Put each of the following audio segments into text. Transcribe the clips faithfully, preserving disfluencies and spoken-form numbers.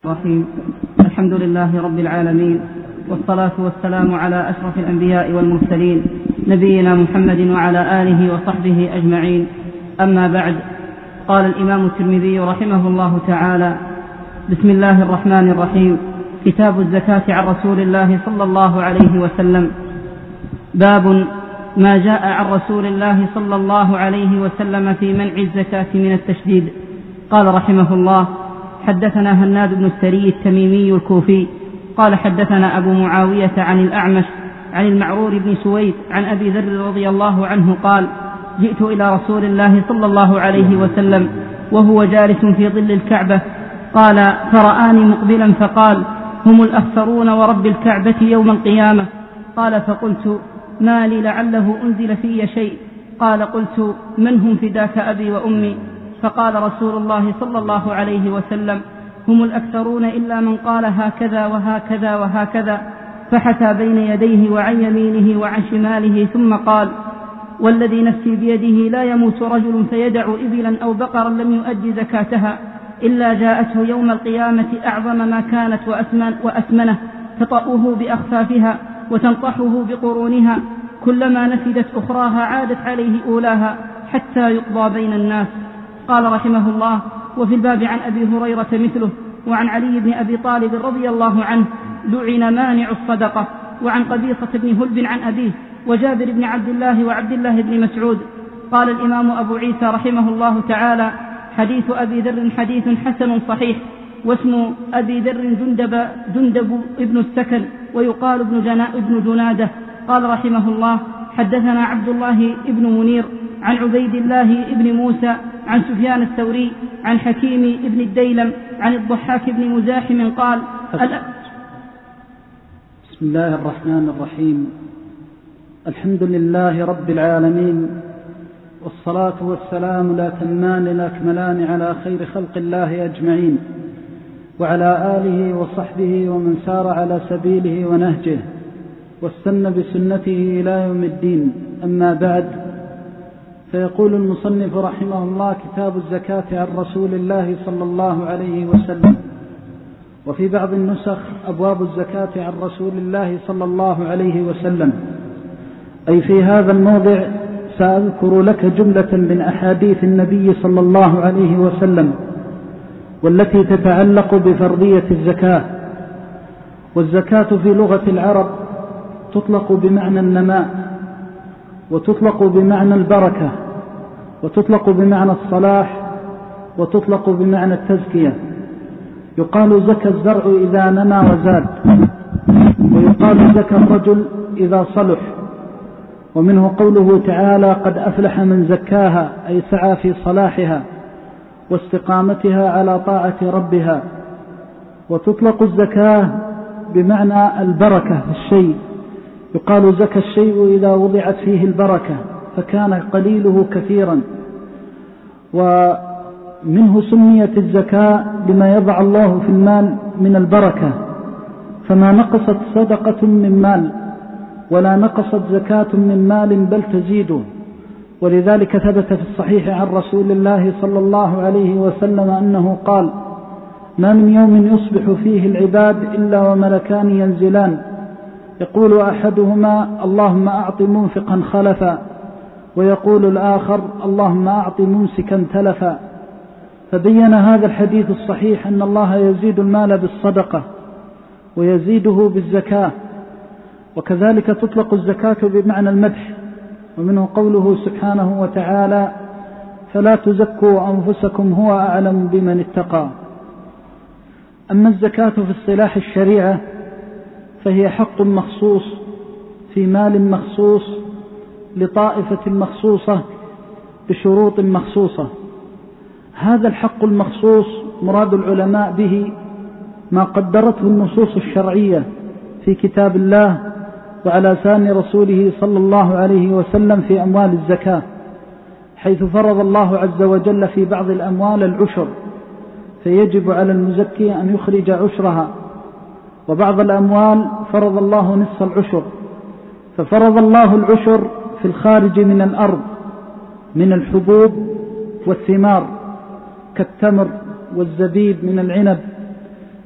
الرحيم. الحمد لله رب العالمين، والصلاة والسلام على أشرف الأنبياء والمرسلين، نبينا محمد وعلى آله وصحبه أجمعين. أما بعد، قال الإمام الترمذي رحمه الله تعالى: بسم الله الرحمن الرحيم. كتاب الزكاة عن رسول الله صلى الله عليه وسلم. باب ما جاء عن رسول الله صلى الله عليه وسلم في منع الزكاة من التشديد. قال رحمه الله: حدثنا هناد بن السري التميمي الكوفي قال حدثنا أبو معاوية عن الأعمش عن المعرور بن سويد عن أبي ذر رضي الله عنه قال: جئت إلى رسول الله صلى الله عليه وسلم وهو جالس في ظل الكعبة، قال: فرآني مقبلا فقال: هم الأخسرون ورب الكعبة يوم القيامة. قال: فقلت: ما لي لعله أنزل في شيء. قال: قلت: من هم فداك أبي وأمي؟ فقال رسول الله صلى الله عليه وسلم: هم الأكثرون إلا من قال هكذا وهكذا وهكذا، فحثى بين يديه وعن يمينه وعن شماله، ثم قال: والذي نفسي بيده لا يموت رجل فيدع إبلا أو بقرا لم يؤد زكاتها إلا جاءته يوم القيامة أعظم ما كانت وأثمن وأثمنه، تطأه بأخفافها وتنطحه بقرونها، كلما نفدت أخراها عادت عليه أولاها حتى يقضى بين الناس. قال رحمه الله: وفي الباب عن أبي هريرة مثله، وعن علي بن أبي طالب رضي الله عنه لعن مانع الصدقة، وعن قبيصة بن هلب عن أبيه، وجابر بن عبد الله وعبد الله بن مسعود. قال الإمام أبو عيسى رحمه الله تعالى: حديث أبي ذر حديث حسن صحيح، واسم أبي ذر جندب, جندب ابن السكن، ويقال ابن, جنا ابن جنادة. قال رحمه الله: حدثنا عبد الله ابن منير عن عبيد الله ابن موسى عن سفيان الثوري عن حكيم ابن الديلم عن الضحاك بن مزاحم قال: بسم الله الرحمن الرحيم. الحمد لله رب العالمين، والصلاة والسلام الأتمان الأكملان على خير خلق الله أجمعين، وعلى آله وصحبه ومن سار على سبيله ونهجه واستنى بسنته إلى يوم الدين. أما بعد، فيقول المصنف رحمه الله: كتاب الزكاة عن رسول الله صلى الله عليه وسلم. وفي بعض النسخ: أبواب الزكاة عن رسول الله صلى الله عليه وسلم. أي في هذا الموضع سأذكر لك جملة من أحاديث النبي صلى الله عليه وسلم، والتي تتعلق بفرضية الزكاة. والزكاة في لغة العرب تطلق بمعنى النماء، وتطلق بمعنى البركة، وتطلق بمعنى الصلاح، وتطلق بمعنى التزكية. يقال زكى الزرع إذا نمى وزاد، ويقال زكى الرجل إذا صلح. ومنه قوله تعالى: قد أفلح من زكاها، أي سعى في صلاحها واستقامتها على طاعة ربها. وتطلق الزكاة بمعنى البركة في الشيء، يقال زكى الشيء إذا وضعت فيه البركة فكان قليله كثيرا. ومنه سميت الزكاة لما يضع الله في المال من البركة، فما نقصت صدقة من مال ولا نقصت زكاة من مال بل تزيده. ولذلك ثبت في الصحيح عن رسول الله صلى الله عليه وسلم أنه قال: ما من يوم يصبح فيه العباد إلا وملكان ينزلان، يقول أحدهما: اللهم أعط منفقا خلفا، ويقول الآخر: اللهم أعط ممسكا تلفا. فبين هذا الحديث الصحيح أن الله يزيد المال بالصدقة ويزيده بالزكاة. وكذلك تطلق الزكاة بمعنى المدح، ومنه قوله سبحانه وتعالى: فلا تزكوا أنفسكم هو أعلم بمن اتقى. أما الزكاة في اصطلاح الشريعة فهي حق مخصوص في مال مخصوص لطائفة مخصوصة بشروط مخصوصة. هذا الحق المخصوص مراد العلماء به ما قدرته النصوص الشرعية في كتاب الله وعلى لسان رسوله صلى الله عليه وسلم في أموال الزكاة، حيث فرض الله عز وجل في بعض الأموال العشر، فيجب على المزكي أن يخرج عشرها. وبعض الأموال فرض الله نصف العشر، ففرض الله العشر في الخارج من الأرض من الحبوب والثمار كالتمر والزبيب من العنب،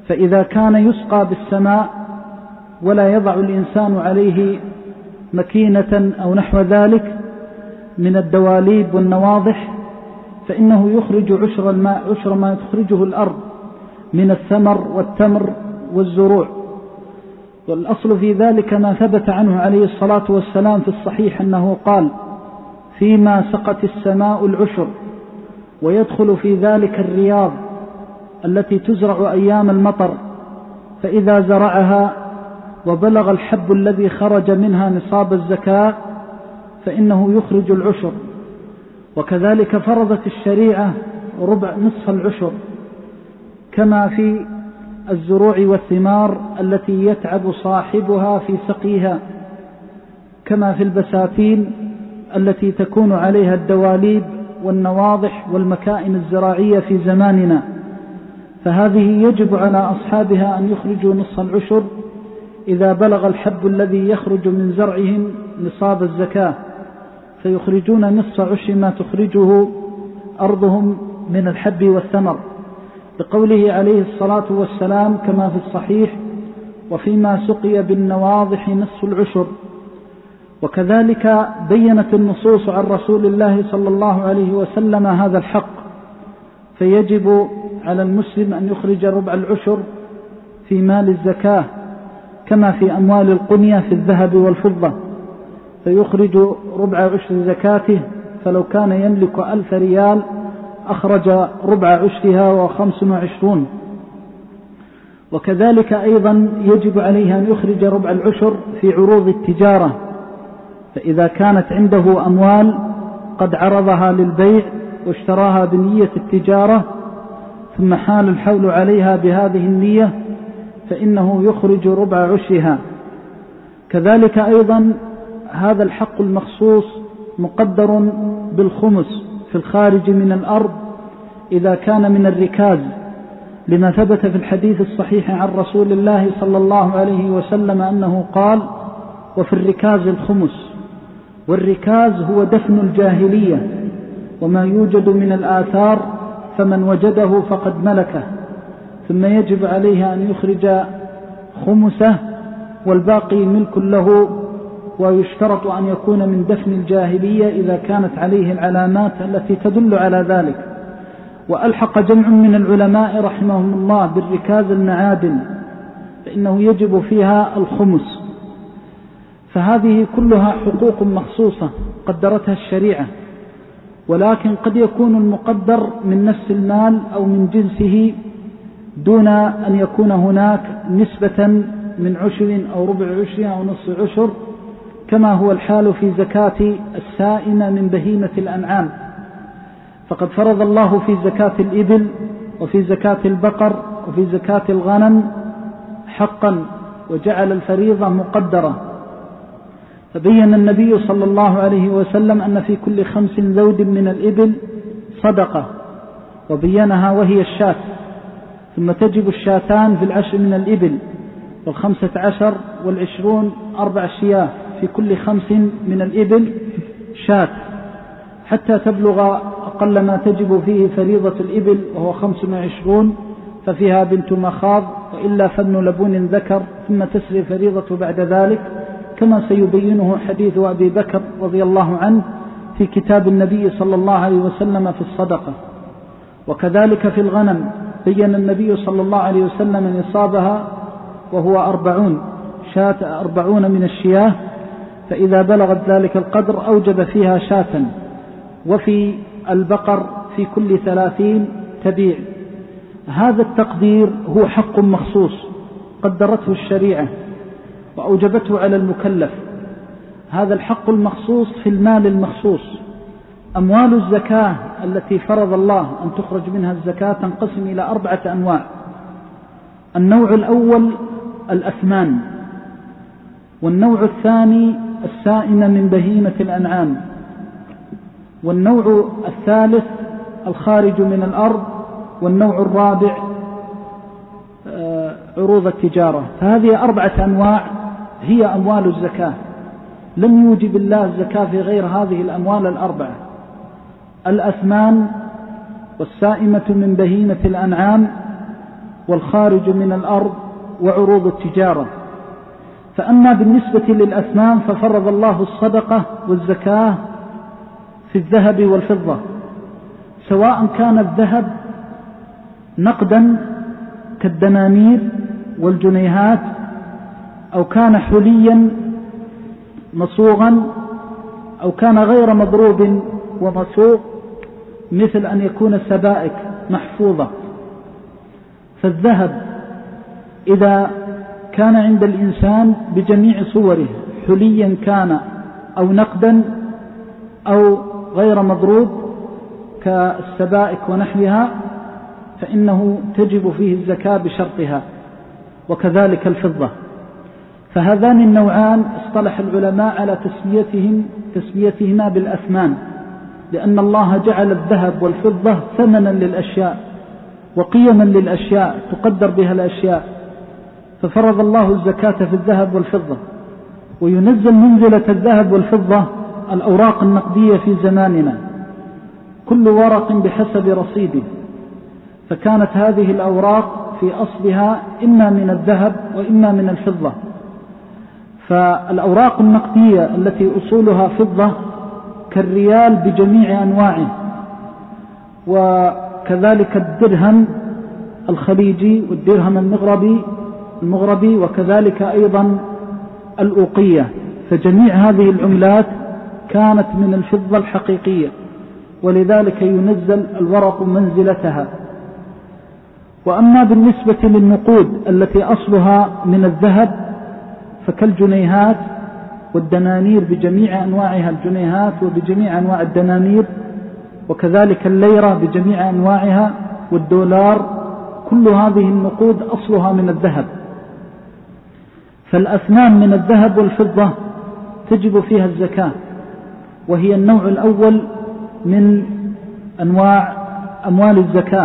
فإذا كان يسقى بالسماء ولا يضع الإنسان عليه مكينة أو نحو ذلك من الدواليب والنواضح فإنه يخرج عشر الماء عشر ما تخرجه الأرض من الثمر والتمر والزروع. والأصل في ذلك ما ثبت عنه عليه الصلاة والسلام في الصحيح أنه قال: فيما سقت السماء العشر، ويدخل في ذلك الرياض التي تزرع أيام المطر، فإذا زرعها وبلغ الحب الذي خرج منها نصاب الزكاة فإنه يخرج العشر. وكذلك فرضت الشريعة ربع نصف العشر، كما في الزروع والثمار التي يتعب صاحبها في سقيها، كما في البساتين التي تكون عليها الدواليب والنواضح والمكائن الزراعية في زماننا، فهذه يجب على أصحابها أن يخرجوا نصف العشر إذا بلغ الحب الذي يخرج من زرعهم نصاب الزكاة، فيخرجون نصف عشر ما تخرجه أرضهم من الحب والثمر، لقوله عليه الصلاة والسلام كما في الصحيح: وفيما سقي بالنواضح نصف العشر. وكذلك بينت النصوص عن رسول الله صلى الله عليه وسلم هذا الحق، فيجب على المسلم أن يخرج ربع العشر في مال الزكاة، كما في أموال القنية في الذهب والفضة، فيخرج ربع عشر زكاته، فلو كان يملك ألف ريال أخرج ربع عشرها وخمس وعشرون. وكذلك أيضا يجب عليه أن يخرج ربع العشر في عروض التجارة، فإذا كانت عنده أموال قد عرضها للبيع واشتراها بنية التجارة ثم حال الحول عليها بهذه النية فإنه يخرج ربع عشرها. كذلك أيضا هذا الحق المخصوص مقدر بالخمس في الخارج من الأرض إذا كان من الركاز، لما ثبت في الحديث الصحيح عن رسول الله صلى الله عليه وسلم أنه قال: وفي الركاز الخمس. والركاز هو دفن الجاهلية وما يوجد من الآثار، فمن وجده فقد ملكه، ثم يجب عليه أن يخرج خمسه والباقي ملك له، ويشترط أن يكون من دفن الجاهلية إذا كانت عليه العلامات التي تدل على ذلك. وألحق جمع من العلماء رحمهم الله بالركاز المعادن، فإنه يجب فيها الخمس. فهذه كلها حقوق مخصوصة قدرتها الشريعة، ولكن قد يكون المقدر من نفس المال أو من جنسه دون أن يكون هناك نسبة من عشر أو ربع عشر أو نصف عشر، كما هو الحال في زكاة السائمة من بهيمة الأنعام. فقد فرض الله في زكاة الإبل وفي زكاة البقر وفي زكاة الغنم حقا، وجعل الفريضة مقدرة. فبين النبي صلى الله عليه وسلم أن في كل خمس ذود من الإبل صدقة، وبينها وهي الشاة، ثم تجب الشاتان في العشر من الإبل، والخمسة عشر والعشرون أربع شياه في كل خمس من الإبل شاة، حتى تبلغ أقل ما تجب فيه فريضة الإبل وهو خمس وعشرون، ففيها بنت مخاض، وإلا فابن لبون ذكر، ثم تسري فريضة بعد ذلك، كما سيبينه حديث أبي بكر رضي الله عنه في كتاب النبي صلى الله عليه وسلم في الصدقة. وكذلك في الغنم بين النبي صلى الله عليه وسلم نصابها وهو أربعون شاة، أربعون من الشياه، فإذا بلغت ذلك القدر أوجب فيها شاة. وفي البقر في كل ثلاثين تبيع. هذا التقدير هو حق مخصوص قدرته الشريعة وأوجبته على المكلف. هذا الحق المخصوص في المال المخصوص. أموال الزكاة التي فرض الله أن تخرج منها الزكاة تنقسم إلى أربعة أنواع. النوع الأول الأثمان، والنوع الثاني السائمة من بهيمة الأنعام، والنوع الثالث الخارج من الأرض، والنوع الرابع عروض التجارة. فهذه أربعة أنواع هي أموال الزكاة. لم يوجب الله الزكاة في غير هذه الأموال الأربعة: الأثمان، والسائمة من بهيمة الأنعام، والخارج من الأرض وعروض التجارة. فأما بالنسبة للأثمان ففرض الله الصدقة والزكاة في الذهب والفضة، سواء كان الذهب نقدا كالدنانير والجنيهات، أو كان حليا مصوغا، أو كان غير مضروب ومصوغ، مثل أن يكون سبائك محفوظة. فالذهب إذا كان عند الإنسان بجميع صوره، حليا كان أو نقدا أو غير مضروب كالسبائك ونحوها، فإنه تجب فيه الزكاة بشرطها، وكذلك الفضة. فهذان النوعان اصطلح العلماء على تسميتهم تسميتهما بالأثمان، لأن الله جعل الذهب والفضة ثمنا للأشياء وقيما للأشياء تقدر بها الأشياء، ففرض الله الزكاة في الذهب والفضة. وينزل منزلة الذهب والفضة الأوراق النقدية في زماننا، كل ورق بحسب رصيده، فكانت هذه الأوراق في أصلها إما من الذهب وإما من الفضة. فالأوراق النقدية التي أصولها فضة كالريال بجميع أنواعه، وكذلك الدرهم الخليجي والدرهم المغربي المغربي وكذلك أيضا الأوقية، فجميع هذه العملات كانت من الفضة الحقيقية، ولذلك ينزل الورق منزلتها. وأما بالنسبة للنقود التي أصلها من الذهب فكالجنيهات والدنانير بجميع أنواعها، الجنيهات وبجميع أنواع الدنانير، وكذلك الليرة بجميع أنواعها، والدولار، كل هذه النقود أصلها من الذهب. فالأثمان من الذهب والفضة تجب فيها الزكاة، وهي النوع الأول من أنواع أموال الزكاة.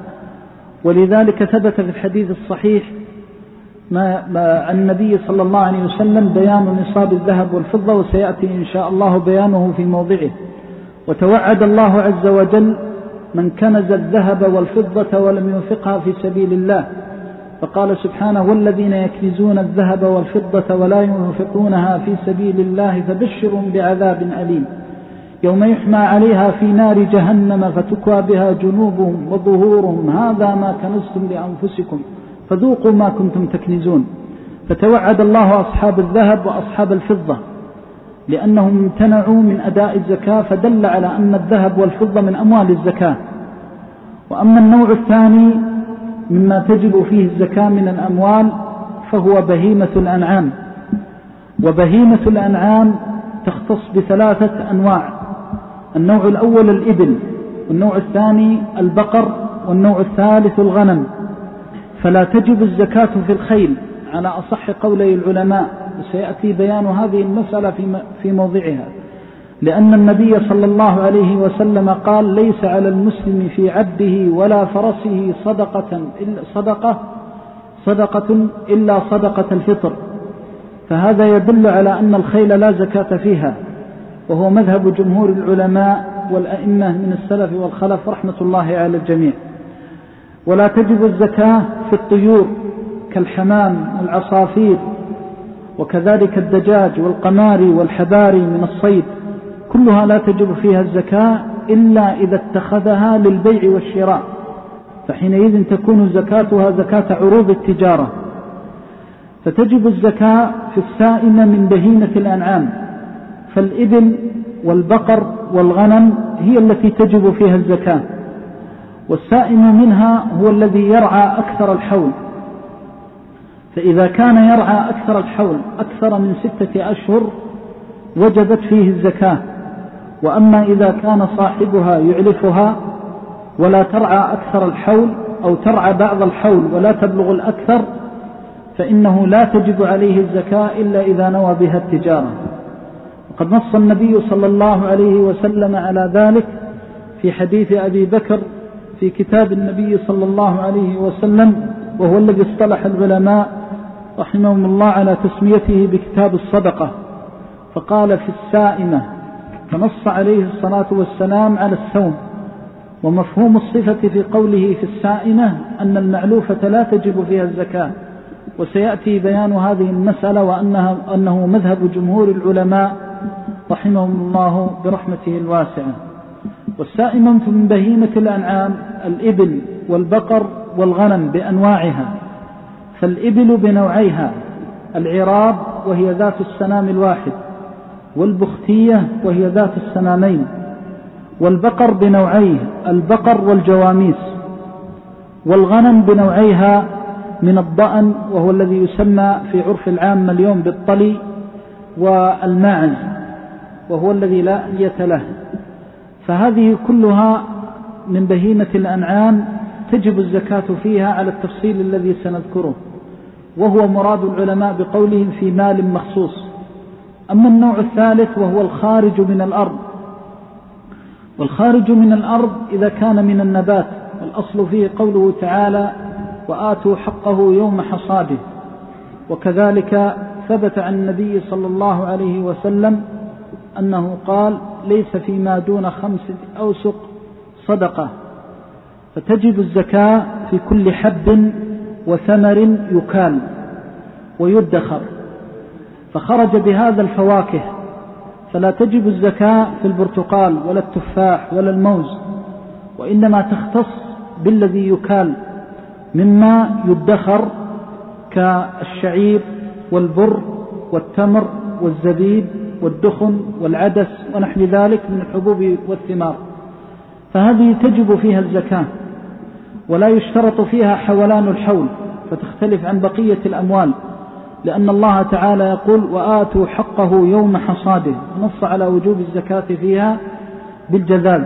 ولذلك ثبت في الحديث الصحيح ما عن النبي صلى الله عليه وسلم بيان نصاب الذهب والفضة، وسيأتي إن شاء الله بيانه في موضعه. وتوعد الله عز وجل من كنز الذهب والفضة ولم ينفقها في سبيل الله، فقال سبحانه: والذين يكنزون الذهب والفضة ولا ينفقونها في سبيل الله فبشرهم بعذاب أليم يوم يحمى عليها في نار جهنم فتكوى بها جنوبهم وظهورهم هذا ما كنزتم لأنفسكم فذوقوا ما كنتم تكنزون. فتوعد الله أصحاب الذهب وأصحاب الفضة لأنهم امتنعوا من أداء الزكاة، فدل على أن الذهب والفضة من أموال الزكاة. وأما النوع الثاني مما تجب فيه الزكاة من الأموال فهو بهيمة الأنعام. وبهيمة الأنعام تختص بثلاثة أنواع: النوع الأول الإبل، والنوع الثاني البقر، والنوع الثالث الغنم. فلا تجب الزكاة في الخيل على أصح قولي العلماء، وسيأتي بيان هذه المسألة في موضعها، لأن النبي صلى الله عليه وسلم قال: ليس على المسلم في عبده ولا فرسه صدقة إلا صدقة صدقة إلا صدقة الفطر. فهذا يدل على أن الخيل لا زكاة فيها، وهو مذهب جمهور العلماء والأئمة من السلف والخلف رحمة الله على الجميع. ولا تجب الزكاة في الطيور كالحمام والعصافير، وكذلك الدجاج والقماري والحباري من الصيد، كلها لا تجب فيها الزكاة إلا إذا اتخذها للبيع والشراء، فحينئذ تكون زكاتها زكاة عروض التجارة. فتجب الزكاة في السائمة من بهيمة الأنعام، فالإبل والبقر والغنم هي التي تجب فيها الزكاة. والسائم منها هو الذي يرعى أكثر الحول، فإذا كان يرعى أكثر الحول أكثر من ستة أشهر وجبت فيه الزكاة. وأما إذا كان صاحبها يعلفها ولا ترعى أكثر الحول أو ترعى بعض الحول ولا تبلغ الأكثر فإنه لا تجب عليه الزكاة إلا إذا نوى بها التجارة. وقد نص النبي صلى الله عليه وسلم على ذلك في حديث أبي بكر في كتاب النبي صلى الله عليه وسلم، وهو الذي اصطلح العلماء رحمهم الله على تسميته بكتاب الصدقة. فقال في السائمة، فنص عليه الصلاة والسلام على السوم، ومفهوم الصفة في قوله في السائمة أن المعلوفة لا تجب فيها الزكاة، وسيأتي بيان هذه المسألة وأنها أنه مذهب جمهور العلماء رحمهم الله برحمته الواسعة. والسائمة من بهيمة الأنعام الإبل والبقر والغنم بأنواعها، فالإبل بنوعيها: العراب وهي ذات السنام الواحد، والبختية وهي ذات السنامين، والبقر بنوعيه: البقر والجواميس، والغنم بنوعيها من الضأن وهو الذي يسمى في عرف العام اليوم بالطلي، والماعز وهو الذي لا ألية له. فهذه كلها من بهيمة الأنعام تجب الزكاة فيها على التفصيل الذي سنذكره، وهو مراد العلماء بقولهم في مال مخصوص. أما النوع الثالث وهو الخارج من الأرض، والخارج من الأرض إذا كان من النبات، والأصل فيه قوله تعالى: وآتوا حقه يوم حصاده. وكذلك ثبت عن النبي صلى الله عليه وسلم أنه قال: ليس فيما دون خمسة أوسق صدقة. فتجب الزكاة في كل حب وثمر يكال ويدخر، فخرج بهذا الفواكه، فلا تجب الزكاة في البرتقال ولا التفاح ولا الموز، وإنما تختص بالذي يكال مما يدخر كالشعير والبر والتمر والزبيب والدخن والعدس ونحو ذلك من الحبوب والثمار، فهذه تجب فيها الزكاة، ولا يشترط فيها حولان الحول، فتختلف عن بقية الأموال، لأن الله تعالى يقول: وآتوا حقه يوم حصاده، نص على وجوب الزكاة فيها بالجذاذ.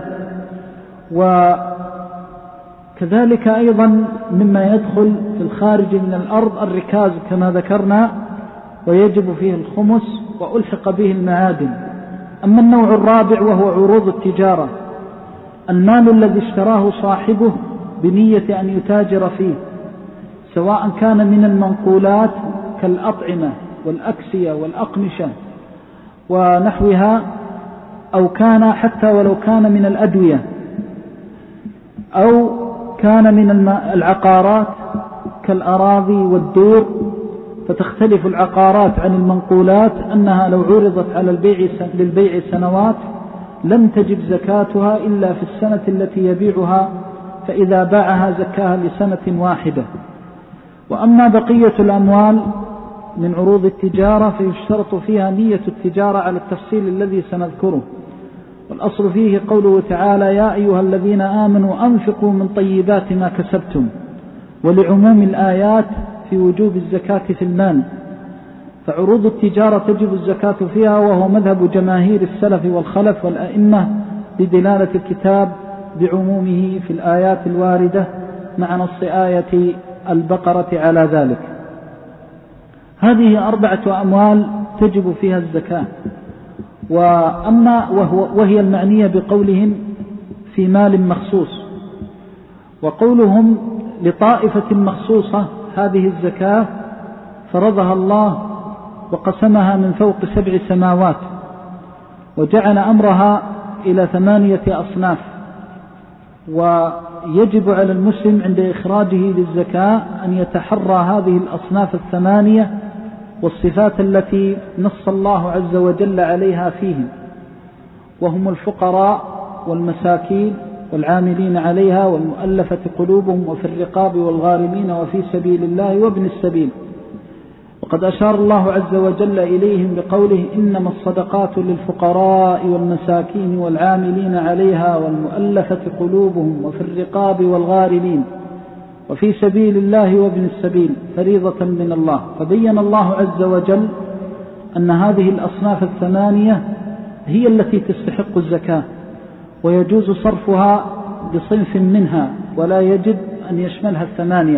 وكذلك أيضا مما يدخل في الخارج من الأرض الركاز كما ذكرنا، ويجب فيه الخمس وألحق به المعادن. أما النوع الرابع وهو عروض التجارة، المال الذي اشتراه صاحبه بنية أن يتاجر فيه، سواء كان من المنقولات كالأطعمة والأكسية والأقمشة ونحوها، أو كان حتى ولو كان من الأدوية، أو كان من العقارات كالأراضي والدور. فتختلف العقارات عن المنقولات أنها لو عرضت على البيع للبيع سنوات لم تجب زكاتها إلا في السنة التي يبيعها، فإذا باعها زكاها لسنة واحدة. وأما بقية الأموال من عروض التجارة فيشترط فيها نية التجارة على التفصيل الذي سنذكره، والأصل فيه قوله تعالى: يا أيها الذين آمنوا أنفقوا من طيبات ما كسبتم، ولعموم الآيات في وجوب الزكاة في المال. فعروض التجارة تجب الزكاة فيها، وهو مذهب جماهير السلف والخلف والأئمة بدلالة الكتاب بعمومه في الآيات الواردة مع نص آية البقرة على ذلك. هذه أربعة أموال تجب فيها الزكاة. وأما وهو وهي المعنية بقولهم في مال مخصوص، وقولهم لطائفة مخصوصة هذه الزكاة فرضها الله وقسمها من فوق سبع سماوات، وجعل أمرها إلى ثمانية أصناف. ويجب على المسلم عند إخراجه للزكاة أن يتحرى هذه الأصناف الثمانية والصفات التي نص الله عز وجل عليها فيهم، وهم الفقراء والمساكين والعاملين عليها والمؤلفة قلوبهم وفي الرقاب والغارمين وفي سبيل الله وابن السبيل. وقد أشار الله عز وجل إليهم بقوله: إنما الصدقات للفقراء والمساكين والعاملين عليها والمؤلفة قلوبهم وفي الرقاب والغارمين وفي سبيل الله وابن السبيل فريضة من الله. فبين الله عز وجل أن هذه الأصناف الثمانية هي التي تستحق الزكاة، ويجوز صرفها بصنف منها ولا يجب أن يشملها الثمانية،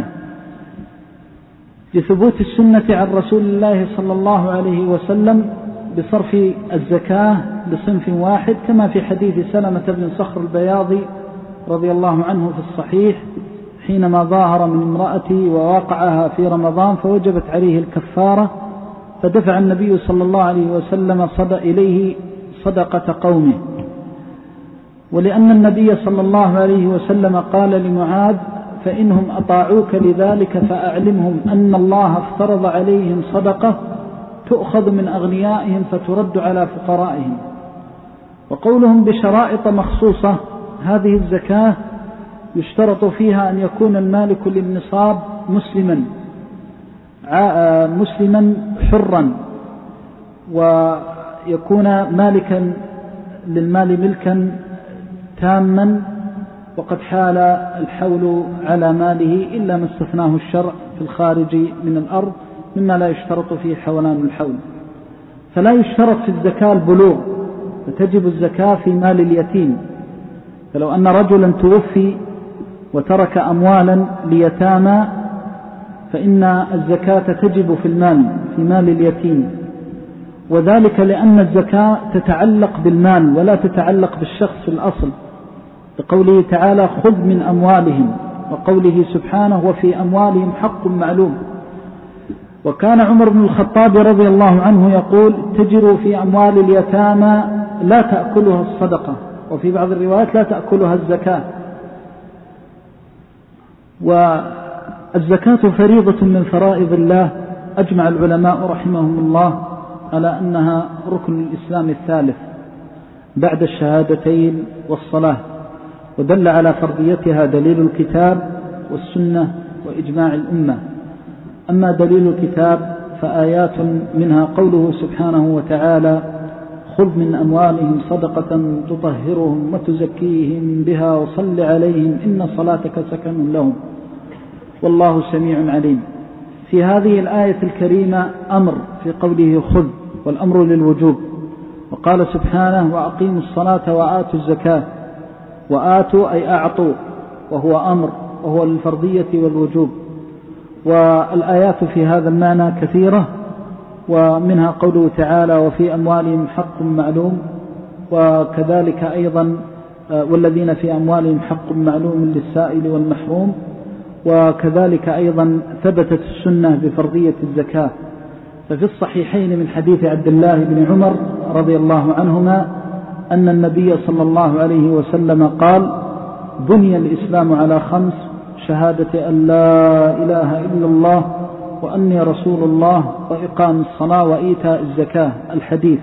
لثبوت السنة عن رسول الله صلى الله عليه وسلم بصرف الزكاة بصنف واحد، كما في حديث سلمة بن صخر البياضي رضي الله عنه في الصحيح حينما ظاهر من امرأته وواقعها في رمضان فوجبت عليه الكفارة، فدفع النبي صلى الله عليه وسلم صدق إليه صدقة قومه. ولأن النبي صلى الله عليه وسلم قال لمعاذ: فإنهم أطاعوك لذلك فأعلمهم أن الله افترض عليهم صدقة تؤخذ من أغنيائهم فترد على فقرائهم. وقولهم بشرائط مخصوصة، هذه الزكاة يشترط فيها أن يكون المالك للنصاب مسلما مسلما حرا، ويكون مالكا للمال ملكا تاما، وقد حال الحول على ماله إلا ما استثناه الشرع في الخارج من الأرض مما لا يشترط فيه حولان الحول. فلا يشترط في الزكاة البلوغ، فتجب الزكاة في مال اليتيم. فلو أن رجلا توفي وترك أموالا ليتامى فإن الزكاة تجب في المال في مال اليتيم، وذلك لأن الزكاة تتعلق بالمال ولا تتعلق بالشخص في الأصل، بقوله تعالى: خذ من أموالهم، وقوله سبحانه: وفي أموالهم حق معلوم. وكان عمر بن الخطاب رضي الله عنه يقول: تجروا في أموال اليتامى لا تأكلها الصدقة، وفي بعض الروايات لا تأكلها الزكاة. والزكاة فريضة من فرائض الله، أجمع العلماء رحمهم الله على أنها ركن الإسلام الثالث بعد الشهادتين والصلاة، ودل على فرضيتها دليل الكتاب والسنة وإجماع الأمة. أما دليل الكتاب فآيات منها قوله سبحانه وتعالى: خذ من أموالهم صدقة تطهرهم وتزكيهم بها وصل عليهم إن صلاتك سكن لهم والله سميع عليم. في هذه الآية الكريمة أمر في قوله خذ، والأمر للوجوب، وقال سبحانه: وأقيموا الصلاة وآتوا الزكاة. وآتوا أي أعطوا، وهو أمر وهو للفرضية والوجوب. والآيات في هذا المعنى كثيرة، ومنها قوله تعالى: وفي أموالهم حق معلوم، وكذلك أيضا والذين في أموالهم حق معلوم للسائل والمحروم. وكذلك أيضا ثبتت السنة بفرضية الزكاة، ففي الصحيحين من حديث عبد الله بن عمر رضي الله عنهما أن النبي صلى الله عليه وسلم قال: بني الإسلام على خمس: شهادة أن لا إله إلا الله وأني رسول الله وإقام الصلاة وإيتاء الزكاة. الحديث.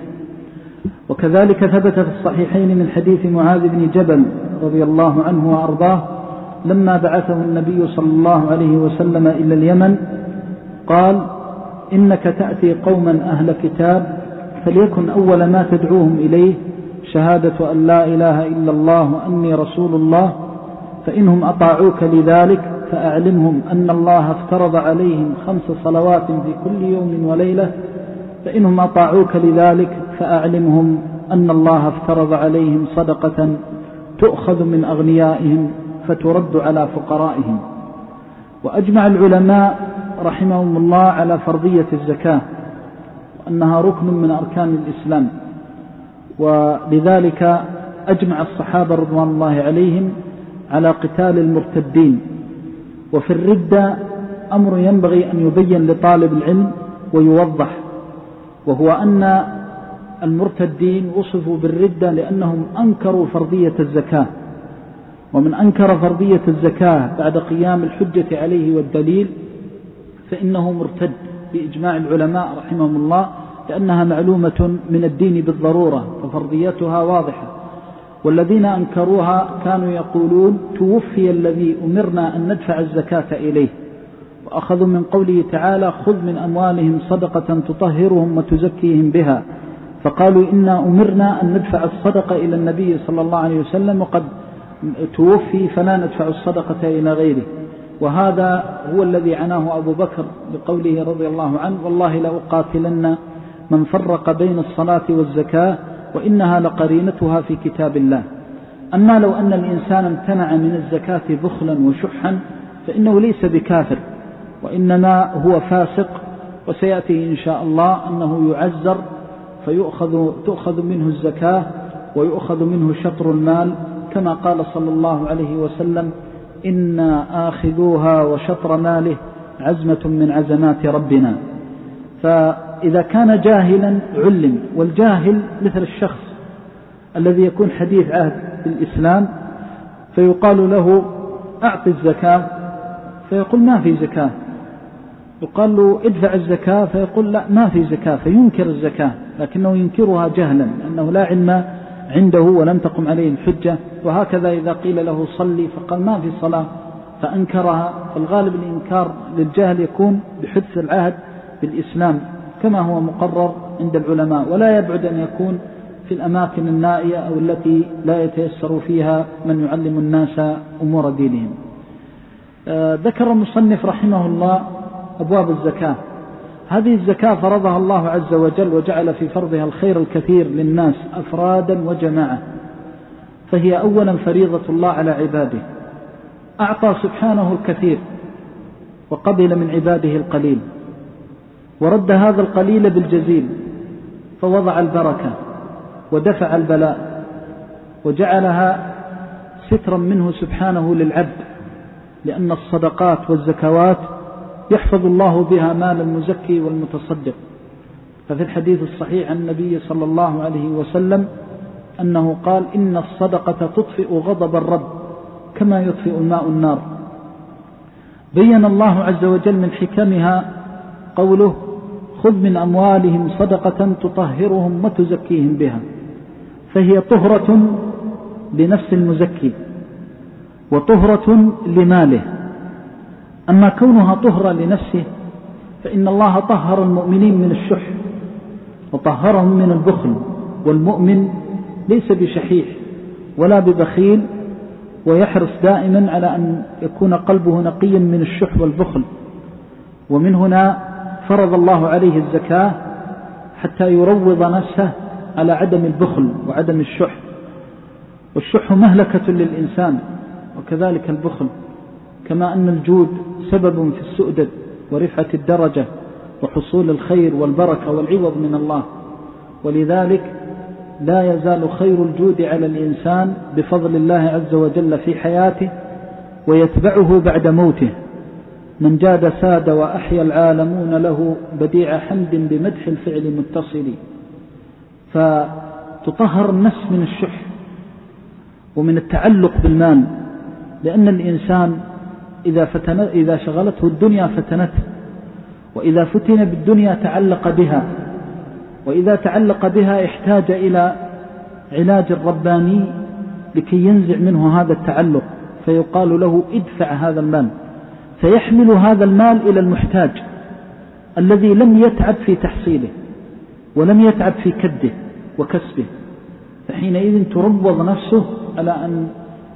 وكذلك ثبت في الصحيحين من حديث معاذ بن جبل رضي الله عنه وأرضاه لما بعثه النبي صلى الله عليه وسلم إلى اليمن قال: إنك تأتي قوما أهل كتاب فليكن أول ما تدعوهم إليه شهادة أن لا إله إلا الله وأني رسول الله، فإنهم أطاعوك لذلك فأعلمهم أن الله افترض عليهم خمس صلوات في كل يوم وليلة، فإنهم أطاعوك لذلك فأعلمهم أن الله افترض عليهم صدقة تؤخذ من أغنيائهم فترد على فقرائهم. وأجمع العلماء رحمهم الله على فرضية الزكاة وأنها ركن من أركان الإسلام، ولذلك أجمع الصحابة رضوان الله عليهم على قتال المرتدين. وفي الردة أمر ينبغي أن يبين لطالب العلم ويوضح، وهو أن المرتدين وصفوا بالردة لأنهم أنكروا فرضية الزكاة، ومن أنكر فرضية الزكاة بعد قيام الحجة عليه والدليل فإنه مرتد بإجماع العلماء رحمهم الله، لأنها معلومة من الدين بالضرورة ففرضيتها واضحة. والذين أنكروها كانوا يقولون: توفي الذي أمرنا أن ندفع الزكاة إليه، وأخذوا من قوله تعالى: خذ من أموالهم صدقة تطهرهم وتزكيهم بها، فقالوا: إنا أمرنا أن ندفع الصدقة إلى النبي صلى الله عليه وسلم وقد توفي فلا ندفع الصدقة إلى غيره. وهذا هو الذي عناه أبو بكر بقوله رضي الله عنه: والله لأقاتلن من فرق بين الصلاة والزكاة وإنها لقرينتها في كتاب الله. أما لو أن الإنسان امتنع من الزكاة بخلا وشحا فإنه ليس بكافر، وإنما هو فاسق، وسيأتي إن شاء الله أنه يعزر فيؤخذ تؤخذ منه الزكاة ويؤخذ منه شطر المال، كما قال صلى الله عليه وسلم: إنا آخذوها وشطر ماله عزمة من عزمات ربنا. فإذا كان جاهلا علم، والجاهل مثل الشخص الذي يكون حديث عهد بالإسلام، فيقال له أعطي الزكاة فيقول ما في زكاة، يقال له ادفع الزكاة فيقول لا ما في زكاة، فينكر الزكاة، لكنه ينكرها جهلا لأنه لا علم عنده ولم تقم عليه الحجة. وهكذا إذا قيل له صلي فقال ما في صلاة فأنكرها، فالغالب الإنكار للجهل يكون بحدث العهد بالإسلام كما هو مقرر عند العلماء، ولا يبعد أن يكون في الأماكن النائية أو التي لا يتيسر فيها من يعلم الناس أمور دينهم. آه ذكر المصنف رحمه الله أبواب الزكاة. هذه الزكاة فرضها الله عز وجل وجعل في فرضها الخير الكثير للناس أفرادا وجماعة، فهي أولا فريضة الله على عباده، أعطى سبحانه الكثير وقبل من عباده القليل، ورد هذا القليل بالجزيل، فوضع البركة ودفع البلاء وجعلها سترا منه سبحانه للعبد، لأن الصدقات والزكوات يحفظ الله بها مال المزكي والمتصدق. ففي الحديث الصحيح عن النبي صلى الله عليه وسلم أنه قال إن الصدقة تطفئ غضب الرب كما يطفئ الماء النار. بين الله عز وجل من حكمها قوله خذ من أموالهم صدقة تطهرهم وتزكيهم بها، فهي طهرة لنفس المزكي وطهرة لماله. أما كونها طهرة لنفسه فإن الله طهر المؤمنين من الشح وطهرهم من البخل، والمؤمن ليس بشحيح ولا ببخيل، ويحرص دائما على أن يكون قلبه نقيا من الشح والبخل. ومن هنا فرض الله عليه الزكاة حتى يروض نفسه على عدم البخل وعدم الشح، والشح مهلكة للإنسان وكذلك البخل، كما أن الجود سبب في السؤدد ورفعة الدرجة وحصول الخير والبركة والعوض من الله. ولذلك لا يزال خير الجود على الإنسان بفضل الله عز وجل في حياته ويتبعه بعد موته. من جاد ساد وأحيا العالمون له بديع حمد بمدح الفعل متصل. فتطهر النفس من الشح ومن التعلق بالمال، لأن الإنسان إذا, فتن إذا شغلته الدنيا فتنته، وإذا فتن بالدنيا تعلق بها، وإذا تعلق بها احتاج إلى علاج رباني لكي ينزع منه هذا التعلق، فيقال له ادفع هذا المال، فيحمل هذا المال إلى المحتاج الذي لم يتعب في تحصيله ولم يتعب في كده وكسبه، فحينئذ تروض نفسه على أن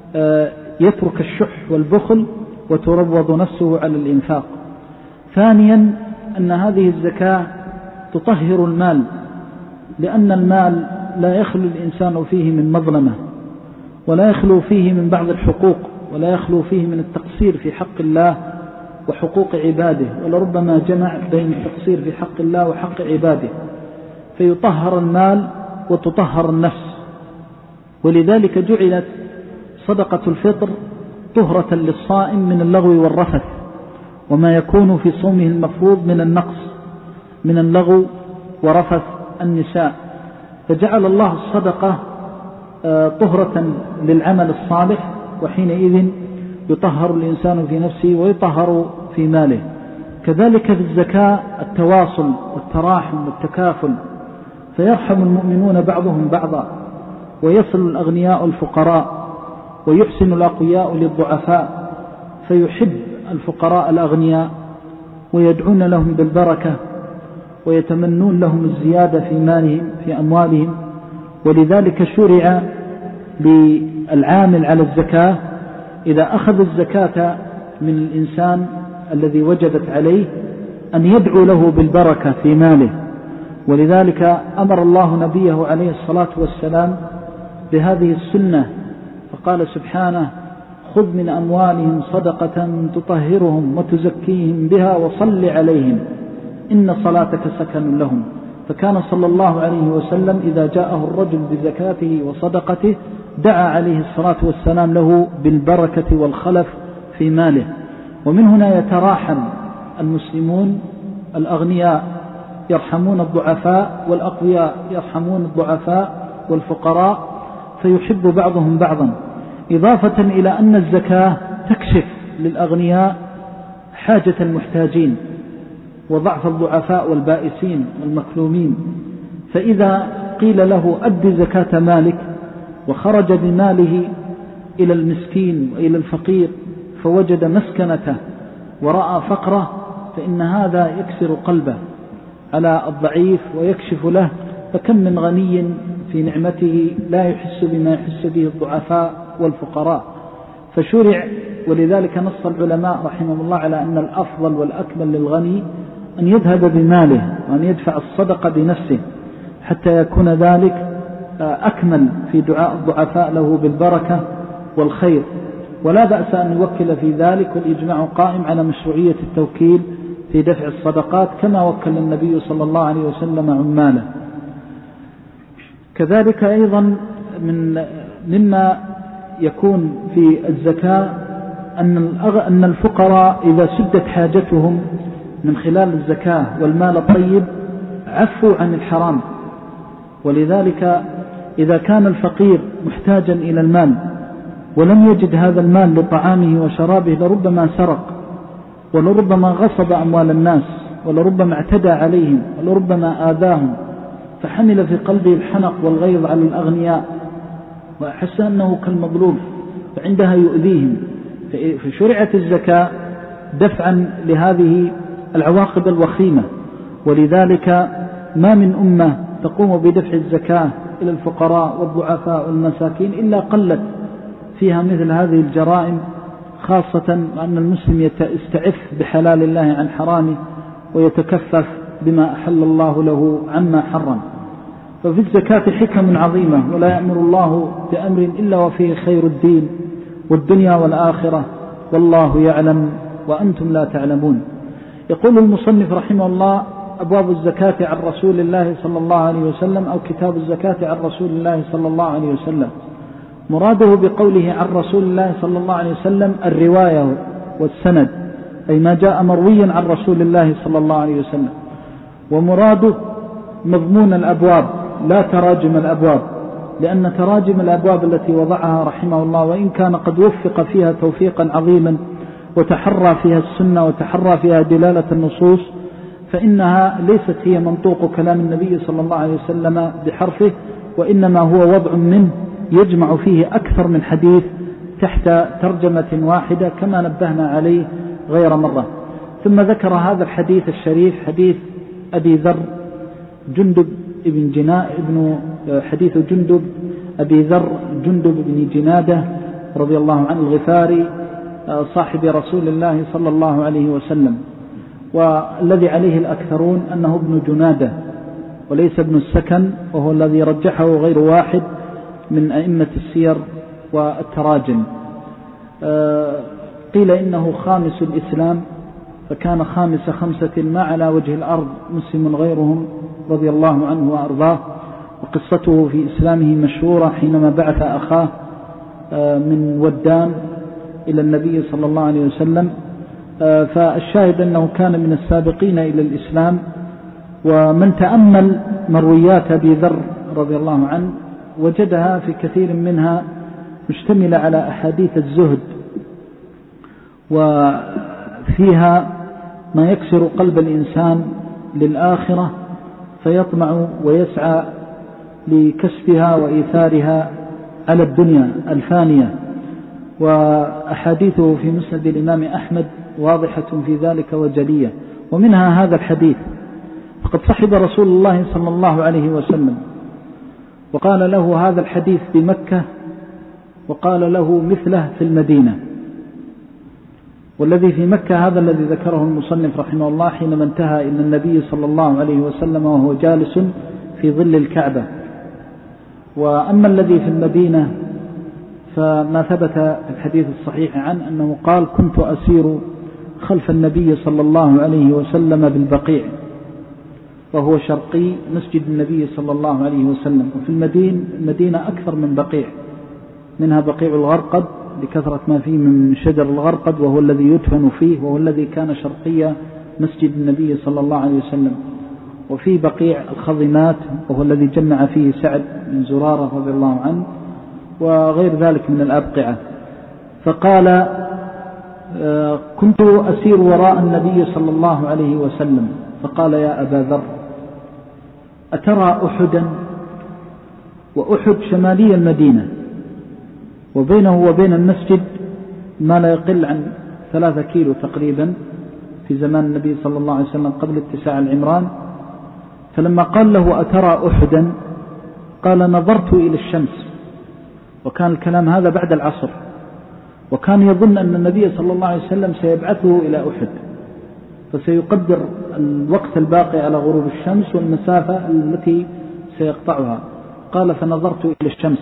يترك الشح والبخل وتروض نفسه على الإنفاق. ثانيا أن هذه الزكاة تطهر المال، لأن المال لا يخلو الإنسان فيه من مظلمة، ولا يخلو فيه من بعض الحقوق، ولا يخلو فيه من التقصير في حق الله وحقوق عباده، ولربما جمع بين التقصير في حق الله وحق عباده، فيطهر المال وتطهر النفس. ولذلك جعلت صدقة الفطر طهرة للصائم من اللغو والرفث وما يكون في صومه المفروض من النقص من اللغو ورفث النساء، فجعل الله الصدقة طهرة للعمل الصالح، وحينئذ يطهر الإنسان في نفسه ويطهر في ماله. كذلك في الزكاة التواصل والتراحم والتكافل، فيرحم المؤمنون بعضهم بعضا، ويصل الأغنياء الفقراء، ويحسن الأقوياء للضعفاء، فيحب الفقراء الأغنياء ويدعون لهم بالبركة ويتمنون لهم الزيادة في مالهم في أموالهم. ولذلك شرع للعامل على الزكاة إذا أخذ الزكاة من الإنسان الذي وجبت عليه أن يدعو له بالبركة في ماله. ولذلك أمر الله نبيه عليه الصلاة والسلام بهذه السنة، فقال سبحانه خذ من أموالهم صدقة تطهرهم وتزكيهم بها وصل عليهم إن صلاتك سكن لهم. فكان صلى الله عليه وسلم إذا جاءه الرجل بزكاته وصدقته دعا عليه الصلاة والسلام له بالبركة والخلف في ماله. ومن هنا يتراحم المسلمون، الأغنياء يرحمون الضعفاء والأقوياء يرحمون الضعفاء والفقراء، فيحب بعضهم بعضا، إضافة إلى أن الزكاة تكشف للأغنياء حاجة المحتاجين وضعف الضعفاء والبائسين والمكلومين. فإذا قيل له أد زكاة مالك وخرج بماله إلى المسكين وإلى الفقير فوجد مسكنته ورأى فقره، فإن هذا يكسر قلبه على الضعيف ويكشف له. فكم من غني في نعمته لا يحس بما يحس به الضعفاء والفقراء. فشرع، ولذلك نص العلماء رحمهم الله على أن الأفضل والأكمل للغني أن يذهب بماله وأن يدفع الصدقة بنفسه حتى يكون ذلك أكمل في دعاء الضعفاء له بالبركة والخير. ولا بأس أن يوكل في ذلك، والإجماع قائم على مشروعية التوكيل في دفع الصدقات كما وكل النبي صلى الله عليه وسلم عماله. كذلك أيضا من مما يكون في الزكاة أن الفقراء إذا سدت حاجتهم من خلال الزكاة والمال الطيب عفوا عن الحرام. ولذلك إذا كان الفقير محتاجا إلى المال ولم يجد هذا المال لطعامه وشرابه لربما سرق، ولربما غصب أموال الناس، ولربما اعتدى عليهم، ولربما آذاهم، فحمل في قلبه الحنق والغيظ على الأغنياء وأحس أنه كالمظلوم، فعندها يؤذيهم. فشرعت الزكاة دفعا لهذه العواقب الوخيمة. ولذلك ما من أمة تقوم بدفع الزكاة إلى الفقراء والضعفاء والمساكين إلا قلت فيها مثل هذه الجرائم، خاصة أن المسلم يستعف بحلال الله عن حرامه ويتكفف بما أحل الله له عما حرم. ففي الزكاة حكم عظيمة، ولا يأمر الله بأمر إلا وفيه خير الدين والدنيا والآخرة، والله يعلم وأنتم لا تعلمون. يقول المصنف رحمه الله: أبواب الزكاة عن رسول الله صلى الله عليه وسلم، أو كتاب الزكاة عن رسول الله صلى الله عليه وسلم. مراده بقوله عن رسول الله صلى الله عليه وسلم الرواية والسند، أي ما جاء مرويا عن رسول الله صلى الله عليه وسلم. ومراده مضمون الأبواب لا تراجم الأبواب، لأن تراجم الأبواب التي وضعها رحمه الله وإن كان قد وفق فيها توفيقا عظيما وتحرى فيها السنة وتحرى فيها دلالة النصوص، فإنها ليست هي منطوق كلام النبي صلى الله عليه وسلم بحرفه، وإنما هو وضع منه يجمع فيه أكثر من حديث تحت ترجمة واحدة كما نبهنا عليه غير مرة. ثم ذكر هذا الحديث الشريف، حديث أبي ذر جندب ابن جنا ابن حديث جندب أبي ذر جندب بن جنادة رضي الله عنه الغفاري صاحب رسول الله صلى الله عليه وسلم، والذي عليه الأكثرون أنه ابن جنادة وليس ابن السكن، وهو الذي رجحه غير واحد من أئمة السير والتراجم. قيل إنه خامس الإسلام، فكان خامس خمسة ما على وجه الأرض مسلم غيرهم رضي الله عنه وأرضاه. وقصته في إسلامه مشهورة حينما بعث أخاه من ودان إلى النبي صلى الله عليه وسلم. فالشاهد أنه كان من السابقين إلى الإسلام. ومن تأمل مرويات أبي ذر رضي الله عنه وجدها في كثير منها مشتملة على أحاديث الزهد، وفيها ما يكسر قلب الإنسان للآخرة فيطمع ويسعى لكسبها وإيثارها على الدنيا الفانية. وأحاديثه في مسند الإمام أحمد واضحة في ذلك وجلية، ومنها هذا الحديث: فقد صحب رسول الله صلى الله عليه وسلم، وقال له هذا الحديث بمكة، وقال له مثله في المدينة. والذي في مكة هذا الذي ذكره المصنف رحمه الله حينما انتهى إلى النبي صلى الله عليه وسلم وهو جالس في ظل الكعبة. وأما الذي في المدينة فما ثبت في الحديث الصحيح عنه أنه قال: كنت أسير خلف النبي صلى الله عليه وسلم بالبقيع، وهو شرقي مسجد النبي صلى الله عليه وسلم. وفي المدينة المدينة أكثر من بقيع، منها بقيع الغرقد لكثرة ما فيه من شجر الغرقد، وهو الذي يدفن فيه، وهو الذي كان شرقية مسجد النبي صلى الله عليه وسلم. وفي بقيع الخضمات، وهو الذي جمع فيه سعد بن زرارة رضي الله عنه. وغير ذلك من الأبقعة. فقال كنت أسير وراء النبي صلى الله عليه وسلم فقال يا أبا ذر أترى أحدا؟ وأحد شمالي المدينة وبينه وبين المسجد ما لا يقل عن ثلاثة كيلو تقريبا في زمان النبي صلى الله عليه وسلم قبل اتساع العمران. فلما قال له أترى أحدا قال نظرت إلى الشمس، وكان الكلام هذا بعد العصر، وكان يظن أن النبي صلى الله عليه وسلم سيبعثه إلى أحد فسيقدر الوقت الباقي على غروب الشمس والمسافة التي سيقطعها. قال فنظرت إلى الشمس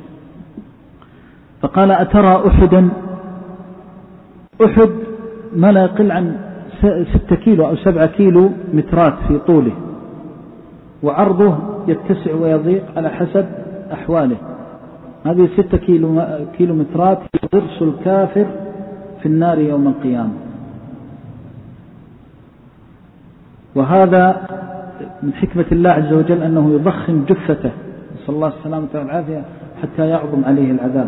فقال أترى أحدا؟ أحد ما لا يقل عن ستة كيلو أو سبعة كيلو مترات في طوله، وعرضه يتسع ويضيق على حسب أحواله. هذه ستة كيلو كيلومترات ضرس الكافر في النار يوم القيامة. وهذا من حكمة الله عز وجل أنه يضخم جثته نسأل الله السلامة والعافية حتى يعظم عليه العذاب.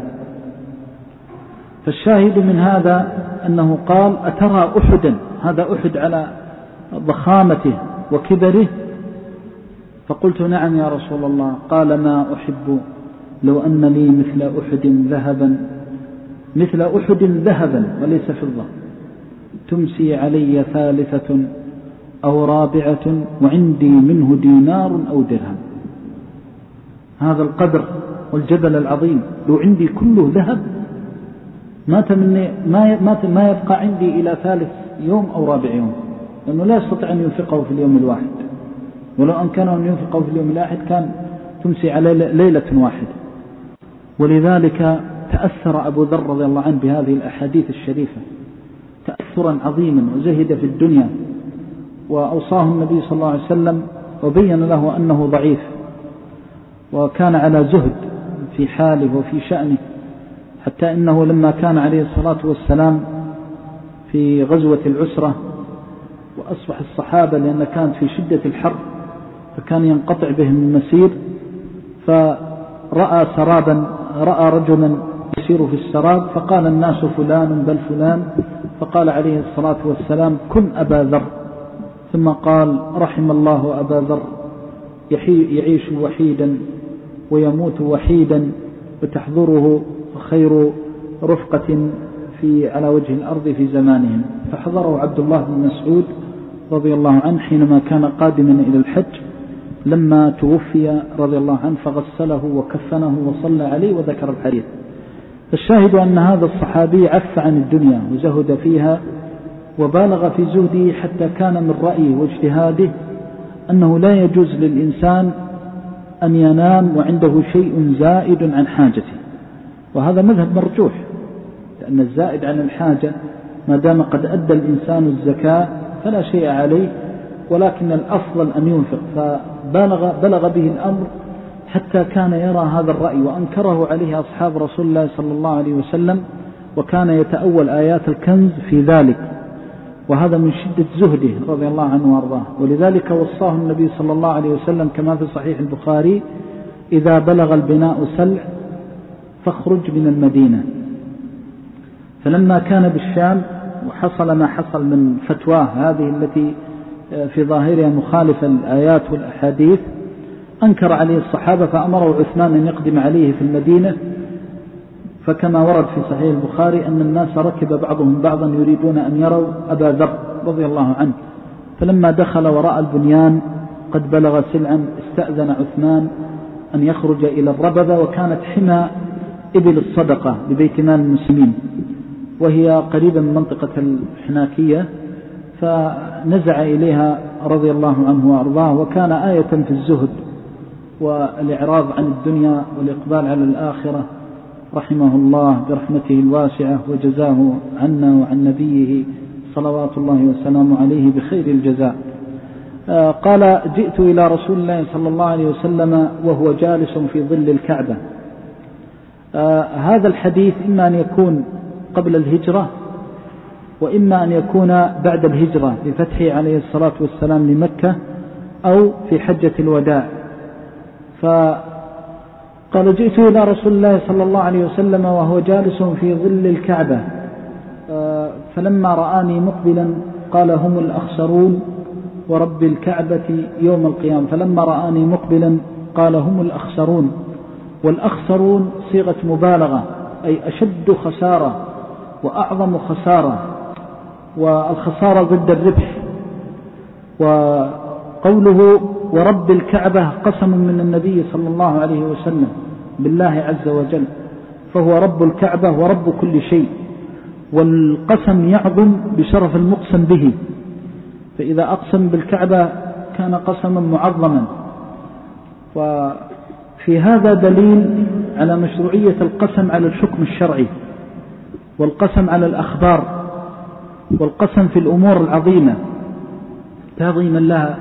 فالشاهد من هذا أنه قال أترى أحدا؟ هذا أحد على ضخامته وكبره. فقلت نعم يا رسول الله. قال ما أحب لو أن لي مثل أحد ذهبا، مثل أحد ذهبا وليس فضة، تمسي علي ثالثة أو رابعة وعندي منه دينار أو درهم. هذا القدر والجبل العظيم لو عندي كله ذهب ما ما ما يبقى عندي إلى ثالث يوم أو رابع يوم، لأنه لا يستطيع أن ينفقه في اليوم الواحد، ولو أمكنه أن ينفقه في اليوم الواحد كان تمسي على ليلة واحدة. ولذلك تأثر أبو ذر رضي الله عنه بهذه الأحاديث الشريفة تأثرا عظيما، وزهد في الدنيا، وأوصاه النبي صلى الله عليه وسلم وبين له أنه ضعيف، وكان على زهد في حاله وفي شأنه، حتى إنه لما كان عليه الصلاة والسلام في غزوة العسرة وأصبح الصحابة لأن كانت في شدة الحر فكان ينقطع بهم المسير، فرأى سرابا، رأى رجلا يسير في السراب فقال الناس فلان بل فلان، فقال عليه الصلاة والسلام كن أبا ذر، ثم قال رحم الله أبا ذر يعيش وحيدا ويموت وحيدا وتحضره خير رفقة في على وجه الأرض في زمانهم. فحضره عبد الله بن مسعود رضي الله عنه حينما كان قادما إلى الحج لما توفي رضي الله عنه، فغسله وكفنه وصلى عليه وذكر الحديث. فالشاهد أن هذا الصحابي عف عن الدنيا وزهد فيها وبالغ في زهده، حتى كان من رأيه واجتهاده أنه لا يجوز للإنسان أن ينام وعنده شيء زائد عن حاجته، وهذا مذهب مرجوح، لأن الزائد عن الحاجة ما دام قد أدى الإنسان الزكاة فلا شيء عليه، ولكن الأفضل أن ينفق. فبلغ بلغ به الأمر حتى كان يرى هذا الرأي وأنكره عليه أصحاب رسول الله صلى الله عليه وسلم، وكان يتأول آيات الكنز في ذلك، وهذا من شدة زهده رضي الله عنه وارضاه. ولذلك وصاه النبي صلى الله عليه وسلم كما في صحيح البخاري إذا بلغ البناء سلع فاخرج من المدينة. فلما كان بالشام وحصل ما حصل من فتواه هذه التي في ظاهرها مخالفة الآيات والأحاديث، أنكر عليه الصحابة فأمروا عثمان أن يقدم عليه في المدينة. فكما ورد في صحيح البخاري أن الناس ركب بعضهم بعضا يريدون أن يروا أبا ذر رضي الله عنه، فلما دخل ورأى البنيان قد بلغ سلعا استأذن عثمان أن يخرج إلى الربذة، وكانت حمى إبل الصدقة لبيت مال المسلمين وهي قريبا من منطقة الحناكية، فنزع إليها رضي الله عنه وأرضاه، وكان آية في الزهد والإعراض عن الدنيا والإقبال على الآخرة رحمه الله برحمته الواسعة، وجزاه عنا وعن نبيه صلوات الله وسلامه عليه بخير الجزاء. آه قال جئت إلى رسول الله صلى الله عليه وسلم وهو جالس في ظل الكعبة. آه هذا الحديث إما أن يكون قبل الهجرة وإما أن يكون بعد الهجرة بفتحه عليه الصلاة والسلام لمكة، أو في حجة الوداع. فقال قال جئت إلى رسول الله صلى الله عليه وسلم وهو جالس في ظل الكعبة، فلما رآني مقبلا قال هم الأخسرون ورب الكعبة يوم القيامة. فلما رآني مقبلا قال هم الأخسرون، والأخسرون صيغة مبالغة، أي أشد خسارة وأعظم خسارة، والخسارة ضد الربح. وقوله ورب الكعبة قسم من النبي صلى الله عليه وسلم بالله عز وجل، فهو رب الكعبة ورب كل شيء، والقسم يعظم بشرف المقسم به، فإذا أقسم بالكعبة كان قسما معظما. وفي هذا دليل على مشروعية القسم على الحكم الشرعي، والقسم على الأخبار، والقسم في الأمور العظيمة تعظيما لها.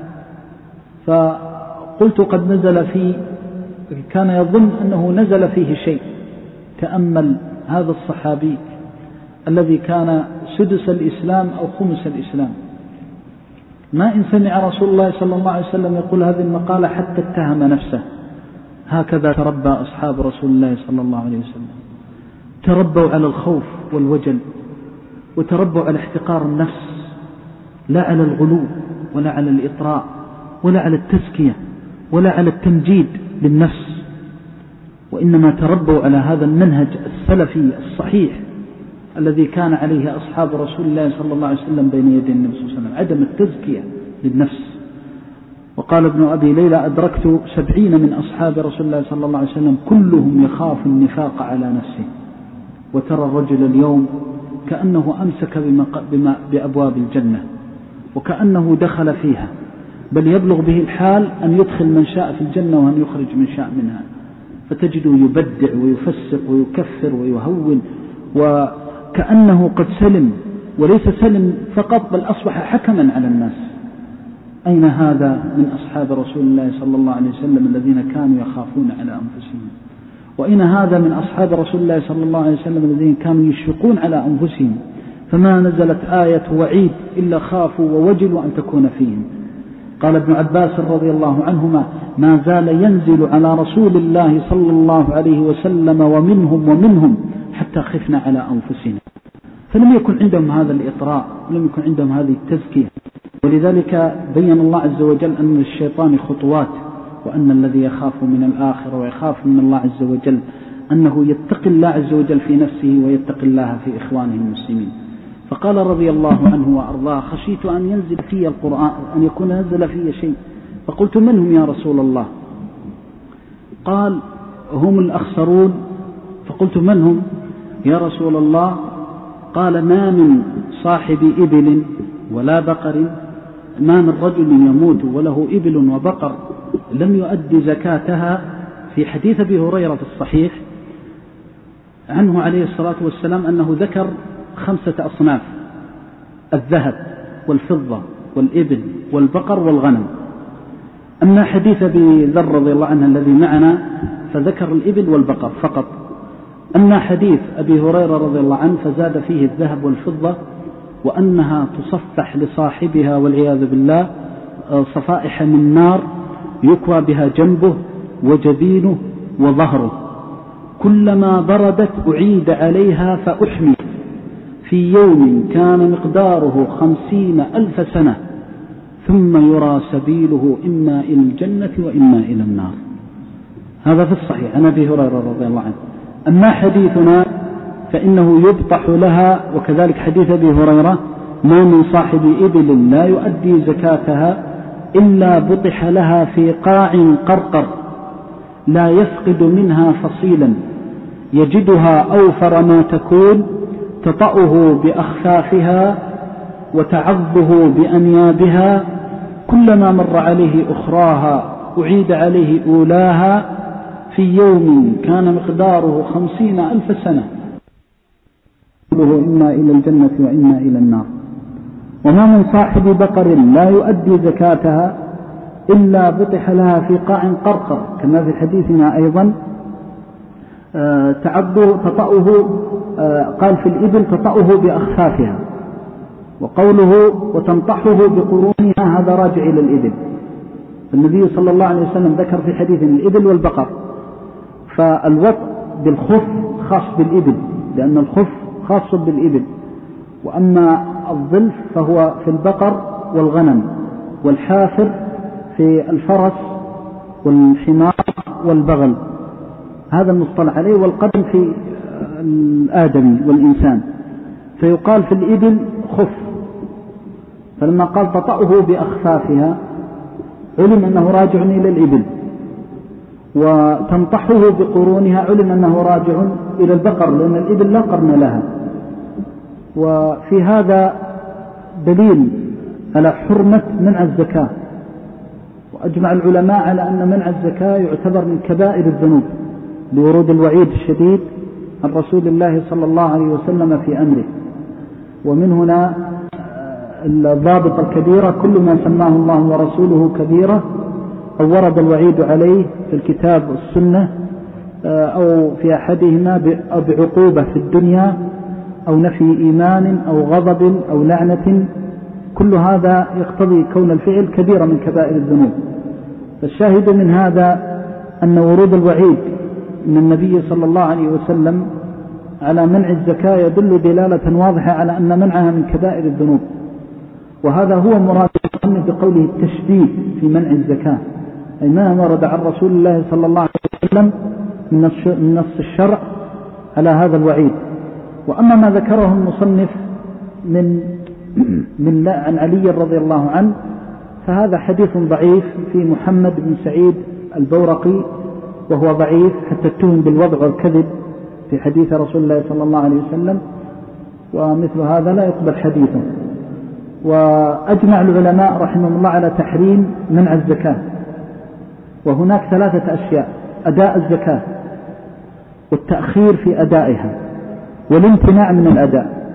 فقلت قد نزل فيه، كان يظن أنه نزل فيه شيء. تأمل هذا الصحابي الذي كان سدس الإسلام أو خمس الإسلام، ما إن سمع رسول الله صلى الله عليه وسلم يقول هذه المقالة حتى اتهم نفسه. هكذا تربى أصحاب رسول الله صلى الله عليه وسلم، تربوا على الخوف والوجل، وتربوا على احتقار النفس، لا على الغلو ولا على الإطراء ولا على التزكية ولا على التمجيد للنفس، وإنما تربوا على هذا المنهج السلفي الصحيح الذي كان عليه أصحاب رسول الله صلى الله عليه وسلم بين يدي النبي صلى الله عليه وسلم، عدم التزكية للنفس. وقال ابن أبي ليلى أدركت سبعين من أصحاب رسول الله صلى الله عليه وسلم كلهم يخاف النفاق على نفسه، وترى الرجل اليوم كأنه أمسك بما بأبواب الجنة وكأنه دخل فيها، بل يبلغ به الحال أن يدخل من شاء في الجنة وأن يخرج من شاء منها، فتجده يبدع ويفسق ويكفر ويهون، وكأنه قد سلم، وليس سلم فقط بل أصبح حكما على الناس. أين هذا من أصحاب رسول الله صلى الله عليه وسلم الذين كانوا يخافون على أنفسهم؟ وأين هذا من أصحاب رسول الله صلى الله عليه وسلم الذين كانوا يشفقون على أنفسهم، فما نزلت آية وعيد إلا خافوا ووجلوا أن تكون فيهم. قال ابن عباس رضي الله عنهما ما زال ينزل على رسول الله صلى الله عليه وسلم ومنهم ومنهم حتى خفنا على أنفسنا، فلم يكن عندهم هذا الإطراء، ولم يكن عندهم هذه التزكية. ولذلك بين الله عز وجل أن الشيطان خطوات، وأن الذي يخاف من الآخرة ويخاف من الله عز وجل أنه يتقي الله عز وجل في نفسه ويتقي الله في إخوانه المسلمين. فقال رضي الله عنه وأرضاه خشيت أن ينزل في القرآن، أن يكون نزل في شيء، فقلت من هم يا رسول الله؟ قال هم الأخسرون. فقلت من هم يا رسول الله؟ قال ما من صاحب إبل ولا بقر، ما من رجل يموت وله إبل وبقر لم يؤدي زكاتها. في حديث أبي هريرة في الصحيح عنه عليه الصلاة والسلام أنه ذكر خمسة أصناف: الذهب والفضة والإبل والبقر والغنم. أما حديث أبي ذر رضي الله عنه الذي معنا فذكر الإبل والبقر فقط. أما حديث أبي هريرة رضي الله عنه فزاد فيه الذهب والفضة، وأنها تصفح لصاحبها والعياذ بالله صفائح من نار يكوى بها جنبه وجبينه وظهره، كلما بردت أعيد عليها فأحمي في يوم كان مقداره خمسين ألف سنة ثم يرى سبيله إما إلى الجنة وإما إلى النار. هذا في الصحيح عن أبي هريرة رضي الله عنه. أما حديثنا فإنه يبطح لها، وكذلك حديث أبي هريرة ما من صاحب إبل لا يؤدي زكاتها إلا بطح لها في قاع قرقر لا يفقد منها فصيلا يجدها أوفر ما تكون، تطأه بأخفافها وتعضه بأنيابها، كلما مر عليه أخراها أعيد عليه أولاها في يوم كان مقداره خمسين ألف سنة، إما إلى الجنة وإما إلى النار. وما من صاحب بقر لا يؤدي زكاتها إلا بطح لها في قاع قرقر، كما في حديثنا أيضا تعضه تطأه، قال في الإبل تطأه بأخفافها، وقوله وتنطحه بقرونها هذا راجع إلى الإبل. النبي صلى الله عليه وسلم ذكر في حديث الإبل والبقر، فالوطء بالخف خاص بالإبل، لأن الخف خاص بالإبل، وأما الظلف فهو في البقر والغنم، والحافر في الفرس والحمار والبغل، هذا المصطلح عليه، والقدم في الآدمي والإنسان. فيقال في الإبل خف، فلما قال تطأه بأخفافها علم أنه راجع إلى الإبل، وتنطحه بقرونها علم أنه راجع إلى البقر، لأن الإبل لا قرن لها. وفي هذا دليل على حرمة منع الزكاة، وأجمع العلماء على أن منع الزكاة يعتبر من كبائر الذنوب لورود الوعيد الشديد عن رسول الله صلى الله عليه وسلم في أمره. ومن هنا الضابط الكبيرة كل ما سماه الله ورسوله كبيرة أو ورد الوعيد عليه في الكتاب والسنة أو في أحدهما بعقوبة في الدنيا أو نفي إيمان أو غضب أو لعنة، كل هذا يقتضي كون الفعل كبيرة من كبائر الذنوب. فالشاهد من هذا أن ورود الوعيد من النبي صلى الله عليه وسلم على منع الزكاة يدل دلالة واضحة على أن منعها من كبائر الذنوب، وهذا هو مراد بقوله التشديد في منع الزكاة، أي ما ورد عن رسول الله صلى الله عليه وسلم من نص الشرع على هذا الوعيد. وأما ما ذكره المصنف من من عن علي رضي الله عنه فهذا حديث ضعيف في محمد بن سعيد البورقي، وهو ضعيف حتى اتهم بالوضع والكذب في حديث رسول الله صلى الله عليه وسلم، ومثل هذا لا يقبل حديثه. وأجمع العلماء رحمهم الله على تحريم منع الزكاة، وهناك ثلاثة أشياء: أداء الزكاة، والتأخير في أدائها، والامتناع من الأداء.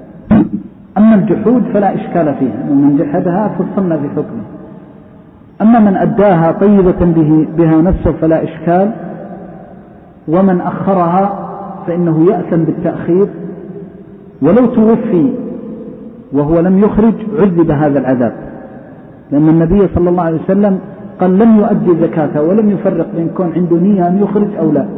أما الجحود فلا إشكال فيها، ومن جحدها فصلنا في حكمه. أما من أداها طيبة به بها نفسه فلا إشكال، ومن أخرها فإنه يأثم بالتأخير، ولو توفي وهو لم يخرج عذب هذا العذاب، لأن النبي صلى الله عليه وسلم قال لم يؤدي زكاته ولم يفرق بين كون عنده نية أن يخرج أو لا.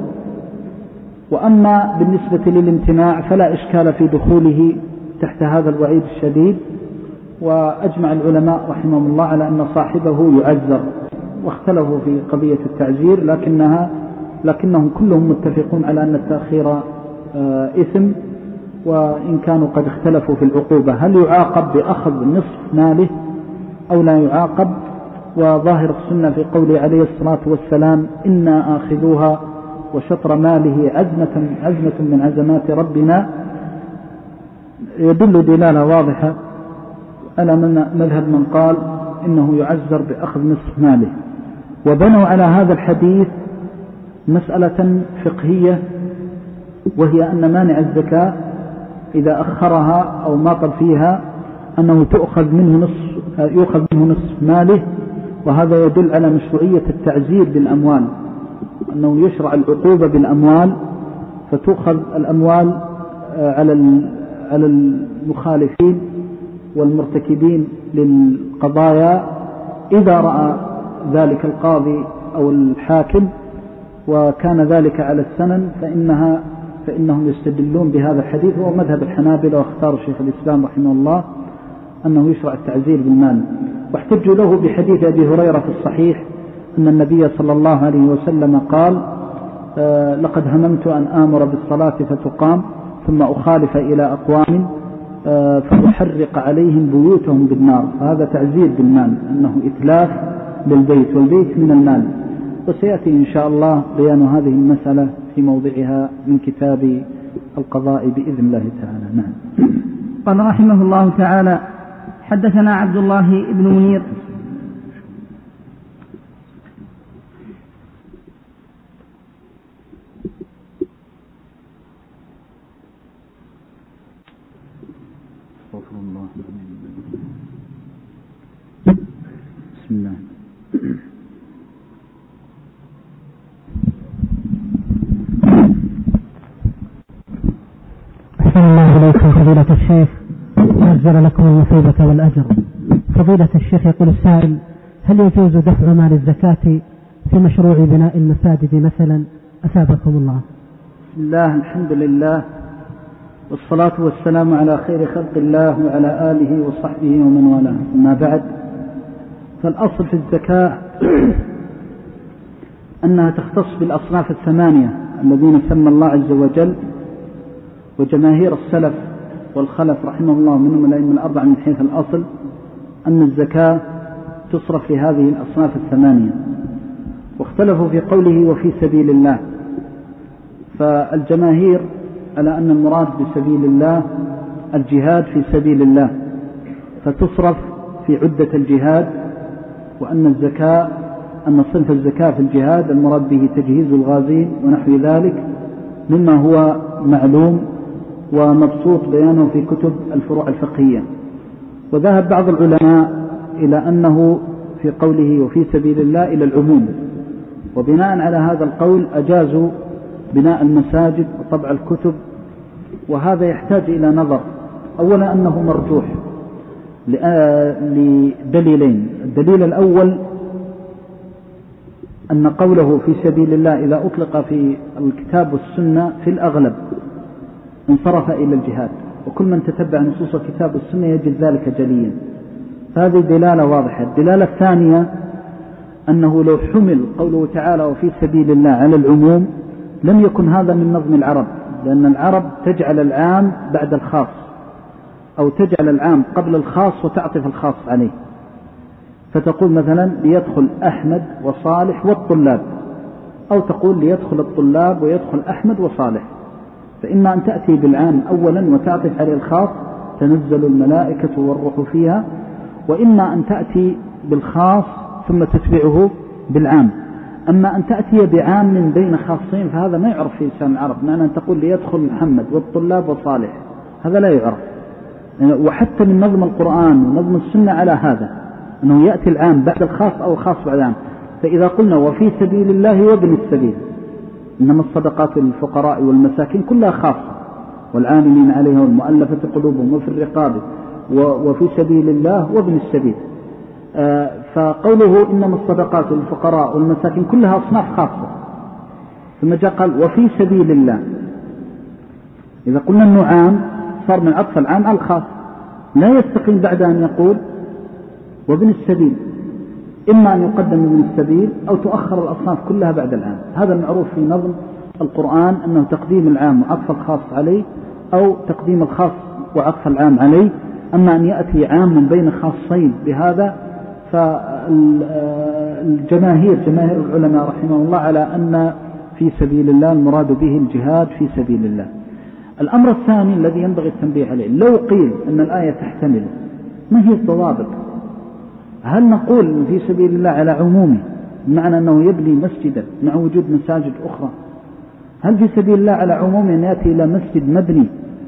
وأما بالنسبة للامتناع فلا إشكال في دخوله تحت هذا الوعيد الشديد. وأجمع العلماء رحمهم الله على أن صاحبه يعذر، واختلفوا في قضية التعزير، لكنها لكنهم كلهم متفقون على أن التأخير إثم، وإن كانوا قد اختلفوا في العقوبة، هل يعاقب بأخذ نصف ماله أو لا يعاقب. وظاهر السنة في قوله عليه الصلاة والسلام إنا آخذوها وشطر ماله عزمة, عزمة من عزمات ربنا، يدل دلالة واضحة على مذهب من قال إنه يعزر بأخذ نصف ماله. وبنوا على هذا الحديث مسألة فقهية، وهي أن مانع الزكاة إذا أخرها أو ماطل فيها أنه تؤخذ منه نصف يؤخذ منه نصف ماله، وهذا يدل على مشروعية التعزير بالأموال، أنه يشرع العقوبة بالأموال، فتؤخذ الأموال على على المخالفين والمرتكبين للقضايا إذا رأى ذلك القاضي أو الحاكم وكان ذلك على السنن، فإنها فإنهم يستدلون بهذا الحديث. وهو مذهب الحنابلة، واختار شيخ الإسلام رحمه الله أنه يشرع التعزير بالمال. واحتجوا له بحديث أبي هريرة في الصحيح أن النبي صلى الله عليه وسلم قال آه لقد هممت أن آمر بالصلاة فتقام ثم أخالف إلى أقوام آه فأحرق عليهم بيوتهم بالنار. فهذا تعزير بالمال، أنه إتلاف للبيت، والبيت من المال. وسيأتي إن شاء الله بيان هذه المسألة في موضعها من كتاب القضاء بإذن الله تعالى. نعم. قال رحمه الله تعالى: حدثنا عبد الله بن منير بسم الله. أحسن الله إليكم فضيلة الشيخ، وأجزل لكم المثوبة والأجر. فضيلة الشيخ، يقول السائل: هل يجوز دفع مال الزكاة في مشروع بناء المساجد مثلا أثابكم الله. بسم الله، الحمد لله، والصلاة والسلام على خير خلق الله وعلى آله وصحبه ومن والاه. أما بعد، فالأصل في الزكاة أنها تختص بالأصناف الثمانية الذين سمى الله عز وجل، وجماهير السلف والخلف رحمه الله منهم الأئمة الأربعة من حيث الأصل أن الزكاة تصرف في هذه الأصناف الثمانية، واختلفوا في قوله وفي سبيل الله. فالجماهير على أن المراد بسبيل الله الجهاد في سبيل الله، فتصرف في عدة الجهاد، وأن الزكاة أن صنف الزكاة في الجهاد المراد به تجهيز الغازين ونحو ذلك مما هو معلوم ومبسوط بيانه في كتب الفروع الفقهية. وذهب بعض العلماء إلى أنه في قوله وفي سبيل الله إلى العموم، وبناء على هذا القول أجازوا بناء المساجد وطبع الكتب، وهذا يحتاج إلى نظر. أولا أنه مرجوح لدليلين. الدليل الأول أن قوله في سبيل الله إذا أطلق في الكتاب والسنة في الأغلب انصرف إلى الجهاد، وكل من تتبع نصوص الكتاب والسنة يجد ذلك جليا، فهذه دلالة واضحة. الدلالة الثانية أنه لو حمل قوله تعالى وفي سبيل الله على العموم لم يكن هذا من نظم العرب، لأن العرب تجعل العام بعد الخاص، أو تجعل العام قبل الخاص وتعطف الخاص عليه، فتقول مثلا ليدخل أحمد وصالح والطلاب، أو تقول ليدخل الطلاب ويدخل أحمد وصالح. فإما أن تأتي بالعام أولا وتعطف عليه الخاص تنزل الملائكة والروح فيها، وإما أن تأتي بالخاص ثم تتبعه بالعام. أما أن تأتي بعام من بين خاصين فهذا ما يعرف في لسان العرب، معنى أن تقول ليدخل محمد والطلاب وصالح، هذا لا يعرف. وحتى من نظم القرآن ونظم السنة على هذا، أنه يأتي العام بعد الخاص أو الخاص بعد العام. فإذا قلنا وفي سبيل الله وابن السبيل، إنما الصدقات للفقراء والمساكين كلها خاصة، والعاملين عليها والمؤلفة قلوبهم وفي الرقاب وفي سبيل الله وابن السبيل. آه فقوله إنما الصدقات للفقراء والمساكين كلها أصناف خاصة، ثم جاء قال وفي سبيل الله. إذا قلنا أنه عام صار من عطف العام على الخاص، لا يستقيم بعد أن يقول وابن السبيل، إما أن يقدم ابن السبيل أو تؤخر الأصناف كلها بعد العام. هذا المعروف في نظم القرآن، أنه تقديم العام وعطف الخاص عليه، أو تقديم الخاص وعطف العام عليه. أما أن يأتي عام من بين خاصين بهذا، فالجماهير جماهير العلماء رحمه الله على أن في سبيل الله المراد به الجهاد في سبيل الله. الأمر الثاني الذي ينبغي التنبيه عليه، لو قيل أن الآية تحتمل، ما هي الضوابط؟ هل نقول في سبيل الله على عمومه معنى أنه يبني مسجدا مع وجود مساجد أخرى؟ هل في سبيل الله على عمومه أن يأتي إلى مسجد مبني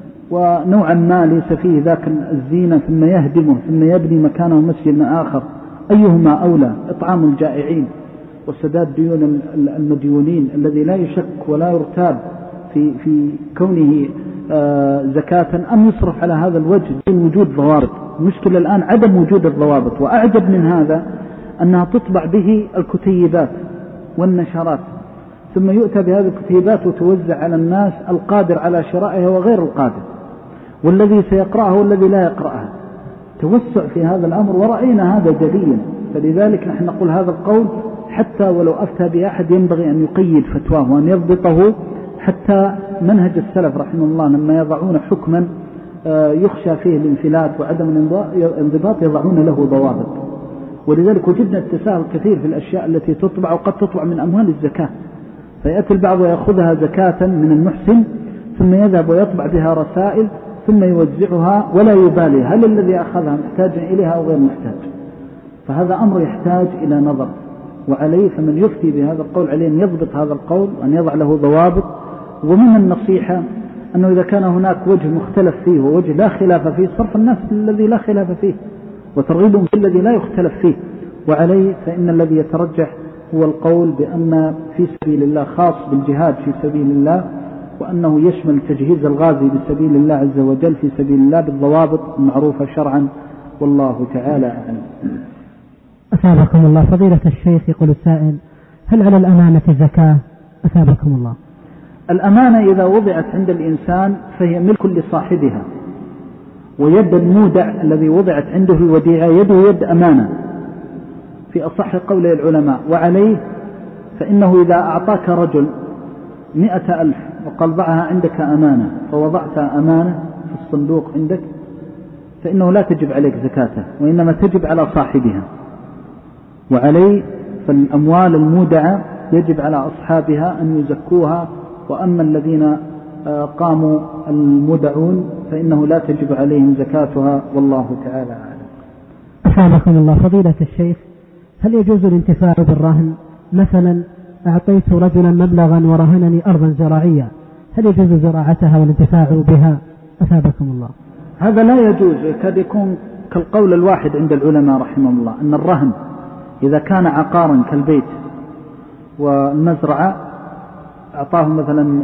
ونوعا ما ليس فيه ذاك الزينة ثم يهدمه ثم يبني مكانه مسجد آخر؟ أيهما أولى؟ إطعام الجائعين وسداد ديون المديونين الذي لا يشك ولا يرتاب في في كونه آه زكاة، أم يصرف على هذا الوجه دون وجود ضوابط؟ المشكلة الآن عدم وجود الضوابط. وأعجب من هذا أنها تطبع به الكتيبات والنشرات، ثم يؤتى بهذه الكتيبات وتوزع على الناس، القادر على شرائها وغير القادر، والذي سيقرأها والذي لا يقرأها. توسع في هذا الأمر، ورأينا هذا جليا. فلذلك نحن نقول هذا القول حتى ولو أفتى بأحد ينبغي أن يقيد فتواه وأن يضبطه، حتى منهج السلف رحمه الله لما يضعون حكما يخشى فيه الانفلات وعدم الانضباط يضعون له ضوابط. ولذلك وجدنا التساهل كثير في الأشياء التي تطبع، وقد تطبع من أموال الزكاة، فيأتي البعض ويأخذها زكاة من المحسن ثم يذهب ويطبع بها رسائل ثم يوزعها ولا يبالي هل الذي أخذها محتاج إليها أو غير محتاج. فهذا أمر يحتاج إلى نظر، وعليه فمن يفتي بهذا القول عليه أن يضبط هذا القول وأن يضع له ضوابط. ومن النصيحة أنه إذا كان هناك وجه مختلف فيه ووجه لا خلاف فيه، صرف الناس الذي لا خلاف فيه وترغيبهم في الذي لا يختلف فيه. وعليه فإن الذي يترجح هو القول بأن في سبيل الله خاص بالجهاد في سبيل الله، وأنه يشمل تجهيز الغازي بسبيل الله عز وجل في سبيل الله بالضوابط المعروفة شرعا، والله تعالى أعلم. أثابكم الله. فضيلة الشيخ، يقول السائل: هل على الأمانة زكاة أثابكم الله. الأمانة إذا وضعت عند الإنسان فهي ملك لصاحبها، ويد المودع الذي وضعت عنده الوديعة يده يد أمانة في أصح قول العلماء. وعليه فإنه إذا أعطاك رجل مئة ألف وقال ضعها عندك أمانة فوضعتها أمانة في الصندوق عندك، فإنه لا تجب عليك زكاته، وإنما تجب على صاحبها. وعليه فالأموال المودعة يجب على أصحابها أن يزكوها، وأما الذين قاموا المودعون فإنه لا تجب عليهم زكاتها، والله تعالى أعلم. أحابكم الله. فضيلة الشيخ، هل يجوز الانتفاع بالرهن؟ مثلا أعطيت رجلا مبلغا ورهنني أرضا زراعية، هل يجوز زراعتها والانتفاع بها؟ أثابكم الله. هذا لا يجوز، يكاد يكون كالقول الواحد عند العلماء رحمهم الله، أن الرهن إذا كان عقارا كالبيت والمزرعة، أعطاه مثلا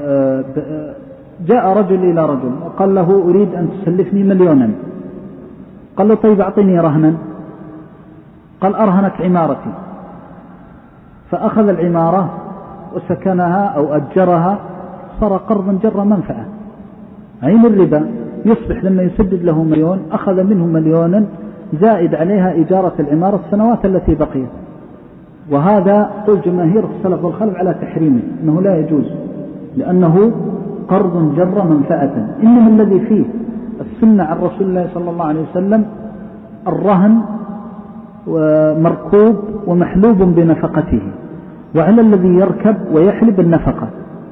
جاء رجل إلى رجل وقال له أريد أن تسلفني مليونا، قال له طيب أعطني رهنا، قال أرهنك عمارتي، فأخذ العمارة وسكنها أو أجرها، صار قرضا جر منفعة عين الربا، يصبح لما يسدد له مليون أخذ منه مليونا زائد عليها إجارة العمارة السنوات التي بقيت. وهذا قول جماهير السلف والخلف على تحريمه، أنه لا يجوز، لأنه قرض جر منفعة. إنما الذي فيه السنة عن رسول الله صلى الله عليه وسلم الرهن مركوب ومحلوب بنفقته، وعلى الذي يركب ويحلب النفقة.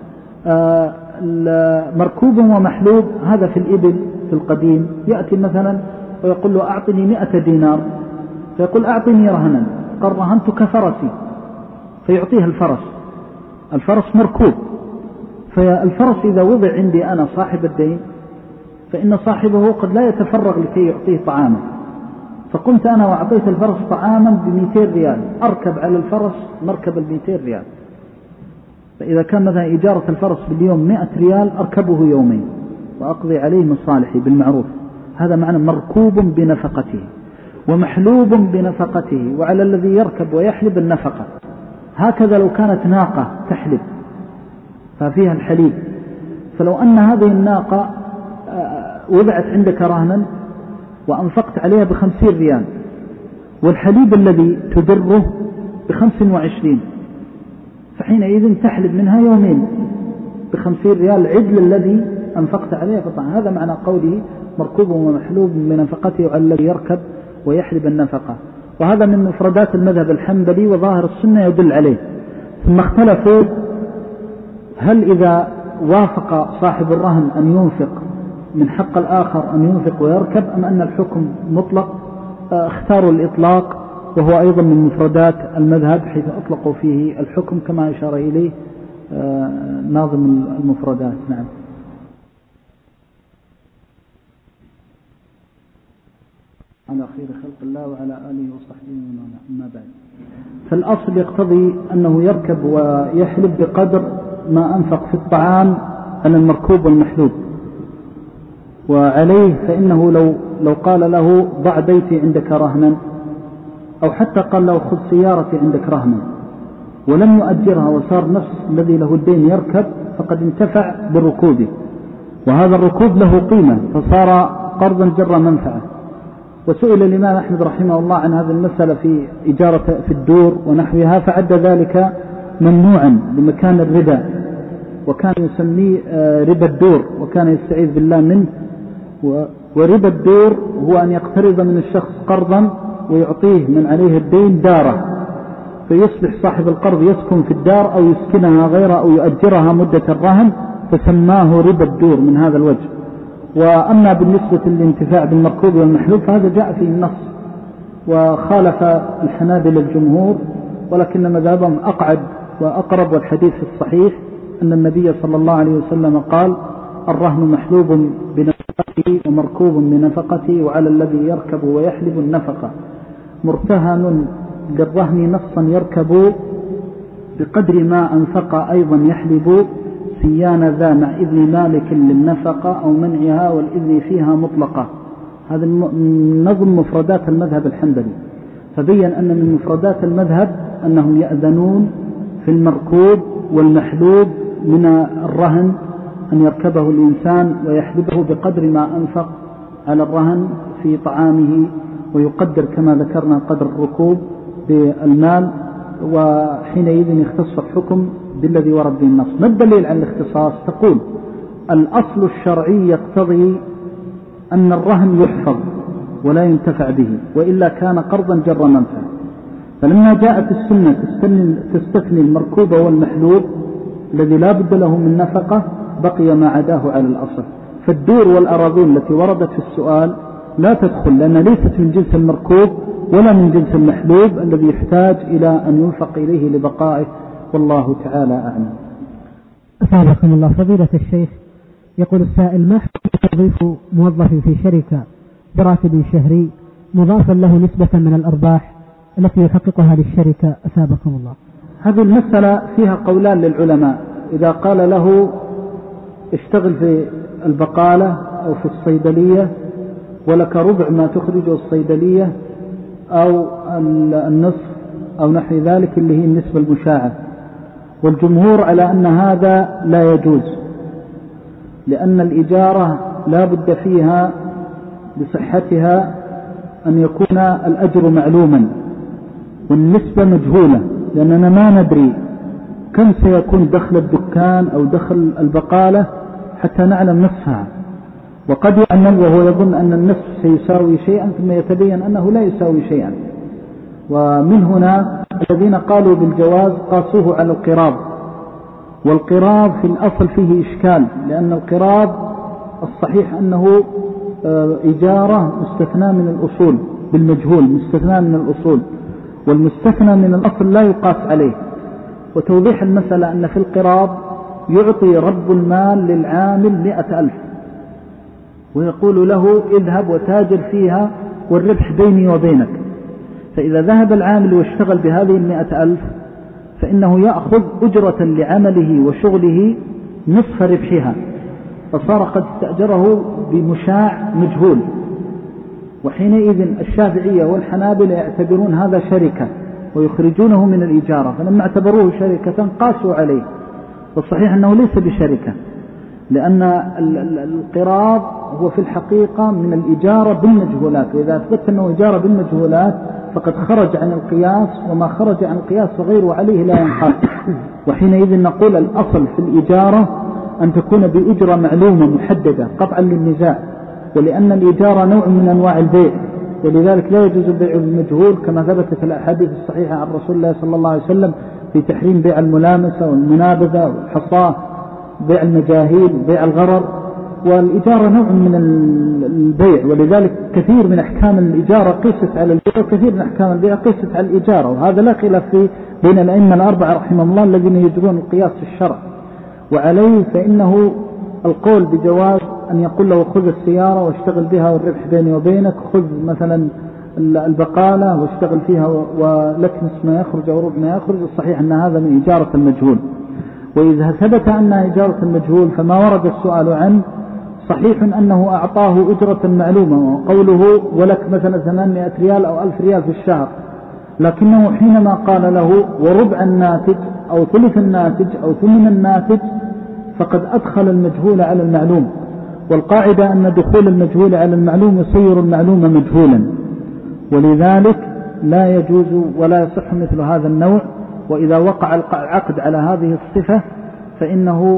مركوب ومحلوب هذا في الإبل في القديم، يأتي مثلا ويقول له أعطني مئة دينار، فيقول أعطني رهنا، قال رهنتك فرسي، فيعطيه الفرس، الفرس مركوب. فالفرس إذا وضع عندي أنا صاحب الدين فإن صاحبه قد لا يتفرغ لكي يعطيه طعاما، فقمت أنا وأعطيت الفرس طعاما بمئتين ريال، أركب على الفرس مركب المئتين ريال. فإذا كان مثلا إجارة الفرس باليوم مئة ريال أركبه يومين وأقضي عليه مصالحي بالمعروف. هذا معنى مركوب بنفقته ومحلوب بنفقته، وعلى الذي يركب ويحلب النفقة. هكذا لو كانت ناقة تحلب ففيها الحليب، فلو أن هذه الناقة وضعت عندك رهنا وأنفقت عليها بخمسين ريال، والحليب الذي تدره بخمس وعشرين، فحينئذ تحلب منها يومين بخمسين ريال عدل الذي أنفقت عليها قطعا. هذا معنى قوله مركوب ومحلوب بنفقته، وعلى الذي يركب ويحلب النفقة. وهذا من مفردات المذهب الحنبلي، وظاهر السنة يدل عليه. ثم اختلفوا هل إذا وافق صاحب الرهن أن ينفق من حق الآخر أن ينفق ويركب، أم أن الحكم مطلق؟ اختاروا الإطلاق، وهو أيضا من مفردات المذهب، حيث أطلقوا فيه الحكم كما أشار إليه ناظم المفردات. نعم. على خير خلق الله وعلى آله وصحبه ومن أما بعد، فالأصل يقتضي أنه يركب ويحلب بقدر ما أنفق في الطعام على المركوب والمحلوب. وعليه فإنه لو لو قال له ضع بيتي عندك رهنا، أو حتى قال له خذ سيارتي عندك رهنا، ولم يؤجرها وصار نفس الذي له الدين يركب، فقد انتفع بركوبه، وهذا الركوب له قيمة فصار قرضا جر منفعة. وسئل الإمام أحمد رحمه الله عن هذه المسألة في إجارة في الدور ونحوها، فعد ذلك ممنوعا لمكان الربا، وكان يسميه ربا الدور، وكان يستعيذ بالله منه. وربا الدور هو أن يقترض من الشخص قرضا ويعطيه من عليه الدين داره، فيصبح صاحب القرض يسكن في الدار أو يسكنها غيره أو يؤجرها مدة الرهن، فسماه ربا الدور من هذا الوجه. وأما بالنسبة للانتفاع بالمركوب والمحلوب فهذا جاء فيه النص، وخالف الحنابلة الجمهور، ولكن مذهبهم أقعد وأقرب، والحديث الصحيح أن النبي صلى الله عليه وسلم قال الرهن محلوب بنفقته ومركوب بنفقته، وعلى الذي يركب ويحلب النفقة. مرتهن للرهن نصا يركب بقدر ما أنفق أيضا يحلب، سيان ذا مع إذن مالك للنفقة أو منعها والإذن فيها مطلقة. هذا نظم مفردات المذهب الحنبلي، فبين أن من مفردات المذهب أنهم يأذنون في المركوب والمحلوب من الرهن أن يركبه الإنسان ويحلبه بقدر ما أنفق على الرهن في طعامه، ويقدر كما ذكرنا قدر الركوب بالمال، وحينئذ يختص الحكم بالذي ورد به النص. ما الدليل على الاختصاص؟ تقول الأصل الشرعي يقتضي أن الرهن يحفظ ولا ينتفع به، وإلا كان قرضا جر منفعه. فلما جاءت السنة تستثني المركوب والمحلوب الذي لا بد له من نفقة، بقي ما عداه على الأصل. فالدور والأراضين التي وردت في السؤال لا تدخل، لأنها ليست من جنس المركوب ولا من جنس المحلوب الذي يحتاج إلى أن ينفق إليه لبقائه، والله تعالى أعلم. أثابكم الله. فضيلة الشيخ، يقول السائل: ما حكم توظيف موظف في شركة براتب شهري مضافا له نسبة من الأرباح التي يحققها للشركة؟ أثابكم الله. هذه المسألة فيها قولان للعلماء. إذا قال له اشتغل في البقالة أو في الصيدلية ولك ربع ما تخرجه الصيدلية أو النصف أو نحو ذلك اللي هي النسبة المشاعة، والجمهور على أن هذا لا يجوز، لأن الإجارة لا بد فيها بصحتها أن يكون الأجر معلوما والنسبة مجهولة، لأننا ما ندري كم سيكون دخل الدكان أو دخل البقالة حتى نعلم نصفها، وقد يعمل وهو يظن أن النصف سيساوي شيئا ثم يتبين أنه لا يساوي شيئا. ومن هنا الذين قالوا بالجواز قاسوه على القراض، والقراض في الأصل فيه إشكال، لأن القراض الصحيح أنه إجارة مستثنى من الأصول بالمجهول، مستثنى من الأصول، والمستثنى من الأصل لا يقاس عليه. وتوضيح المسألة أن في القراض يعطي رب المال للعامل مئة ألف ويقول له اذهب وتاجر فيها والربح بيني وبينك، فإذا ذهب العامل واشتغل بهذه المئة ألف فإنه يأخذ أجرة لعمله وشغله نصف ربحها، فصار قد استأجره بمشاع مجهول. وحينئذ الشافعية والحنابلة يعتبرون هذا شركة ويخرجونه من الإجارة، فلما اعتبروه شركة قاسوا عليه، والصحيح أنه ليس بشركة، لأن القراض هو في الحقيقة من الإجارة بالمجهولات، وإذا أثبت أنه إجارة بالمجهولات فقد خرج عن القياس، وما خرج عن القياس فغيره عليه لا ينقاس. وحينئذ نقول الأصل في الإجارة أن تكون بأجرة معلومة محددة قطعا للنزاع، ولأن الإجارة نوع من أنواع البيع، ولذلك لا يجوز البيع بالمجهول كما ثبتت الأحاديث الصحيحة عن رسول الله صلى الله عليه وسلم في تحريم بيع الملامسة والمنابذة والحصاة، بيع المجاهيل، بيع الغرر. والإجارة نوع من البيع، ولذلك كثير من أحكام الإجارة قيست على البيع، وكثير من أحكام البيع قيست على الإجارة، وهذا لا خلاف في بين الأئمة الأربعة رحمهم الله الذين يجرون القياس في الشرع. وعليه فإنه القول بجواز أن يقول له خذ السيارة واشتغل بها والربح بيني وبينك، خذ مثلا البقالة واشتغل فيها ولك نصف ما يخرج أو ربع ما يخرج، الصحيح أن هذا من إجارة المجهول. وإذا ثبت أنها إجارة المجهول فما ورد السؤال عنه صحيح أنه أعطاه أجرة معلومة، وقوله ولك مثلا ثمانمائة ريال أو ألف ريال في الشهر، لكنه حينما قال له وربع الناتج أو ثلث الناتج أو ثمن الناتج فقد أدخل المجهول على المعلوم، والقاعدة أن دخول المجهول على المعلوم يصير المعلوم مجهولا، ولذلك لا يجوز ولا يصح مثل هذا النوع. وإذا وقع العقد على هذه الصفة فإنه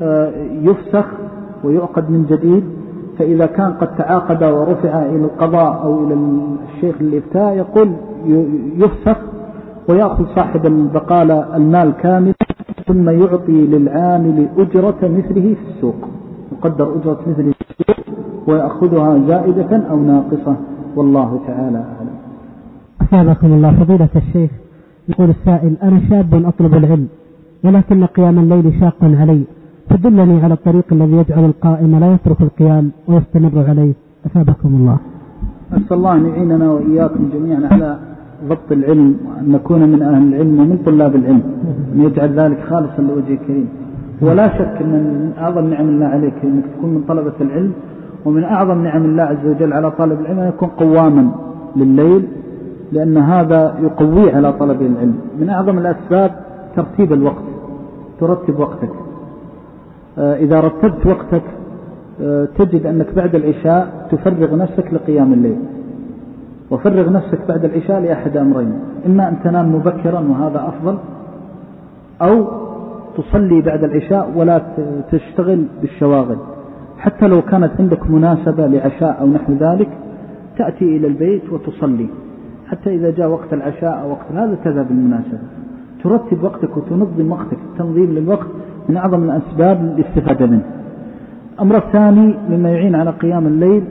يفسخ ويعقد من جديد. فإذا كان قد تعاقد ورفع إلى القضاء أو إلى الشيخ الإفتاء يقول يفسخ ويأخذ صاحب البقالة المال كامل، ثم يعطي للعامل أجرة مثله في السوق، يقدر أجرة مثله في السوق ويأخذها زائدة أو ناقصة، والله تعالى أعلم. أثابكم الله. فضيلة الشيخ، يقول السائل: أنا شاب أطلب العلم ولكن قيام الليل شاق علي، فدلني على الطريق الذي يجعل القائم لا يترك القيام ويستمر عليه. أثابكم الله. أسأل الله أن يعيننا وإياكم جميعا على ضبط العلم، وأن نكون من أهل العلم ومن طلاب العلم، أن يجعل ذلك خالصا لوجه كريم. ولا شك أن من أعظم نعم الله عليك أنك تكون من طلبة العلم، ومن أعظم نعم الله عز وجل على طالب العلم أن يكون قواما لليل، لأن هذا يقويه على طلب العلم. من أعظم الأسباب ترتيب الوقت، ترتب وقتك. إذا رتبت وقتك تجد أنك بعد العشاء تفرغ نفسك لقيام الليل، وفرغ نفسك بعد العشاء لأحد أمرين: إما أن تنام مبكرا وهذا أفضل، أو تصلي بعد العشاء ولا تشتغل بالشواغل. حتى لو كانت عندك مناسبة لعشاء أو نحو ذلك تأتي إلى البيت وتصلي، حتى إذا جاء وقت العشاء أو وقت هذا تذهب بالمناسبة. ترتب وقتك وتنظم وقتك. التنظيم للوقت من أعظم الأسباب للاستفادة منه. الأمر الثاني مما يعين على قيام الليل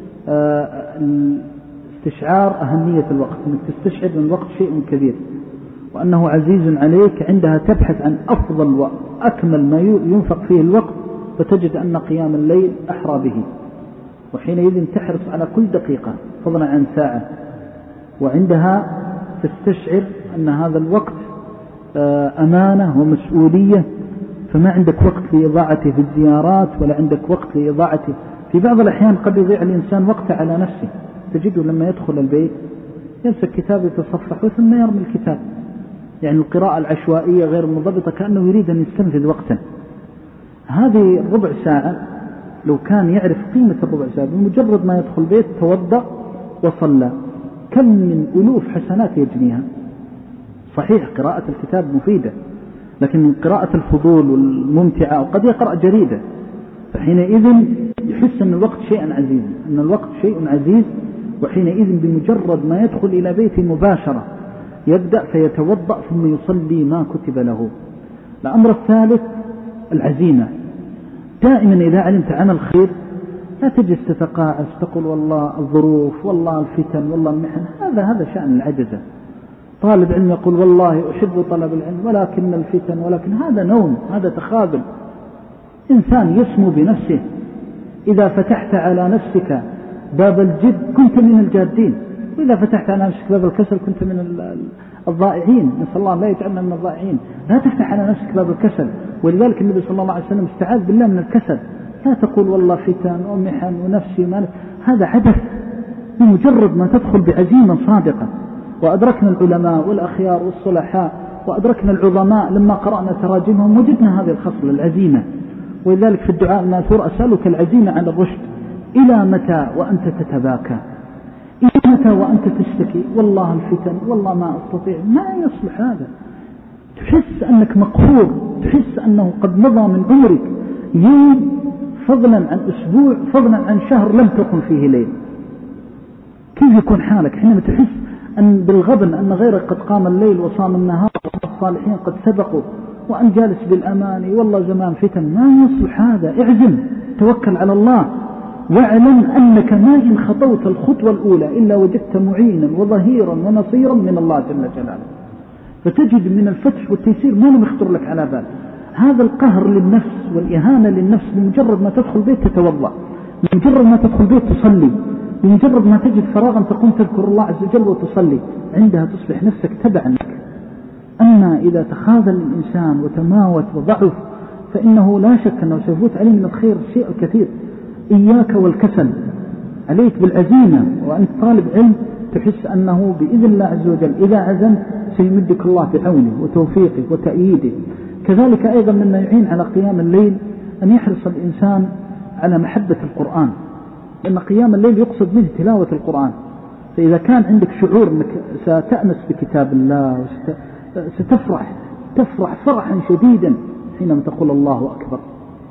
استشعار أهمية الوقت، أنك تستشعر أن الوقت شيء كبير وأنه عزيز عليك. عندها تبحث عن أفضل وأكمل ما ينفق فيه الوقت، فتجد أن قيام الليل أحرى به، وحينئذ تحرص على كل دقيقة فضلا عن ساعة، وعندها تستشعر أن هذا الوقت أمانة ومسؤولية، فما عندك وقت لإضاعته في الزيارات ولا عندك وقت لإضاعته. في بعض الأحيان قد يضيع الإنسان وقته على نفسه، تجده لما يدخل البيت يمسك كتاب يتصفح ثم يرمي الكتاب، يعني القراءة العشوائية غير منضبطة، كأنه يريد أن يستنفذ وقتا. هذه الربع ساعة لو كان يعرف قيمة الربع ساعة، بمجرد ما يدخل البيت توضأ وصلى، كم من ألوف حسنات يجنيها. صحيح قراءة الكتاب مفيدة، لكن من قراءة الفضول والممتعة، وقد يقرأ جريدة، فحينئذ يحس أن الوقت شيء عزيز، أن الوقت شيء عزيز وحينئذ بمجرد ما يدخل إلى بيته مباشرة يبدأ فيتوضأ ثم يصلي ما كتب له. الأمر الثالث العزيمة. دائما إذا علمت عمل خير لا تجلس تتقاعس تقول والله الظروف والله الفتن والله المحن، هذا هذا شأن العجزة. طالب علم يقول والله أحب طلب العلم ولكن الفتن، ولكن هذا نوم، هذا تخاذل. إنسان يسمو بنفسه. إذا فتحت على نفسك باب الجد كنت من الجادين، وإذا فتحت على نفسك باب الكسل كنت من الضائعين. نسأل الله لا يجعلنا من الضائعين. لا تفتح على نفسك باب الكسل، ولذلك النبي صلى الله عليه وسلم استعاذ بالله من الكسل. لا تقول والله فتن ومحن ونفسي ما، هذا عبث. بمجرد ما تدخل بعزيمة صادقة. وأدركنا العلماء والأخيار والصلحاء وأدركنا العظماء لما قرأنا تراجمهم وجدنا هذه الخصلة العزيمة. ولذلك في الدعاء الماثور أسألك العزيمة على الرشد. إلى متى وأنت تتباكى؟ إلى متى وأنت تشتكي والله الفتن والله ما أستطيع؟ ما يصلح هذا. تحس أنك مقهور، تحس أنه قد مضى من عمرك يوم، فضلا عن أسبوع، فضلا عن شهر لم تكن فيه ليل. كيف يكون حالك حينما تحس أن بالغبن أن غيرك قد قام الليل وصام النهار والصالحين قد سبقوا وأن جالس بالأماني والله زمان فتن؟ ما يصلح هذا. اعزم، توكل على الله، واعلم أنك ما إن خطوت الخطوة الأولى إلا وجدت معينا وظهيرا ونصيرا من الله جل جلاله. فتجد من الفتح والتيسير ما لم يخطر لك على بال. هذا القهر للنفس والإهانة للنفس بمجرد ما تدخل بيت تتوضأ، بمجرد ما تدخل بيت تصلي، بمجرد ما تجد فراغا تقوم تذكر الله عز وجل وتصلي، عندها تصبح نفسك تبعا لك. أما إذا تخاذل الإنسان وتماوت وضعف فإنه لا شك أنه سيفوت عليه من الخير شيء كثير. إياك والكسل، عليك بالعزيمة. وأنت طالب علم تحس أنه بإذن الله عز وجل إذا عزمت سيمدك الله بعونه وتوفيقه وتأييده. كذلك أيضا مما يعين على قيام الليل أن يحرص الإنسان على محبة القرآن، لأن قيام الليل يقصد منه تلاوة القرآن. فإذا كان عندك شعور أنك ستأنس بكتاب الله ستفرح تفرح فرحا شديدا حينما تقول الله أكبر،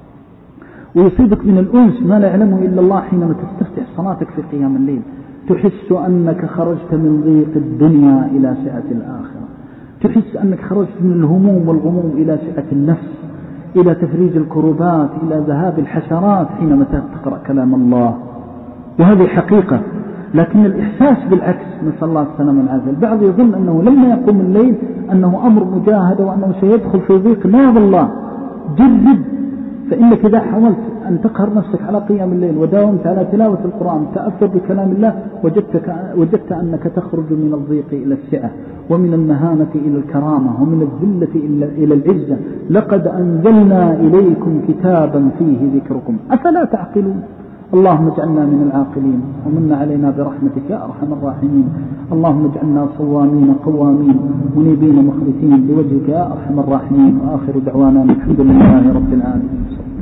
ويصيبك من الأنس ما لا يعلمه إلا الله حينما تستفتح صلاتك في قيام الليل. تحس أنك خرجت من ضيق الدنيا إلى سعة الآخرة، تحس أنك خرجت من الهموم والغموم إلى سعة النفس، إلى تفريج الكربات، إلى ذهاب الحسرات حينما تقرأ كلام الله. وهذه حقيقة. لكن الإحساس بالعكس، نسأل الله السلامة والعافية. البعض يظن أنه لما يقوم الليل أنه أمر مجاهدة وأنه سيدخل في ضيق. لا والله، جرب. فإنك إذا حاولت أن تقهر نفسك على قيام الليل وداومت على تلاوة القرآن تأثر بكلام الله وجدتك وجدت أنك تخرج من الضيق إلى السعة، ومن المهانة إلى الكرامة، ومن الذلة إلى العزة. لقد أنزلنا إليكم كتابا فيه ذكركم أفلا تعقلون. اللهم اجعلنا من العاقلين ومن علينا برحمتك يا أرحم الراحمين. اللهم اجعلنا صوامين قوامين منيبين مخلصين لوجهك يا أرحم الراحمين. وآخر دعوانا الحمد لله رب العالمين.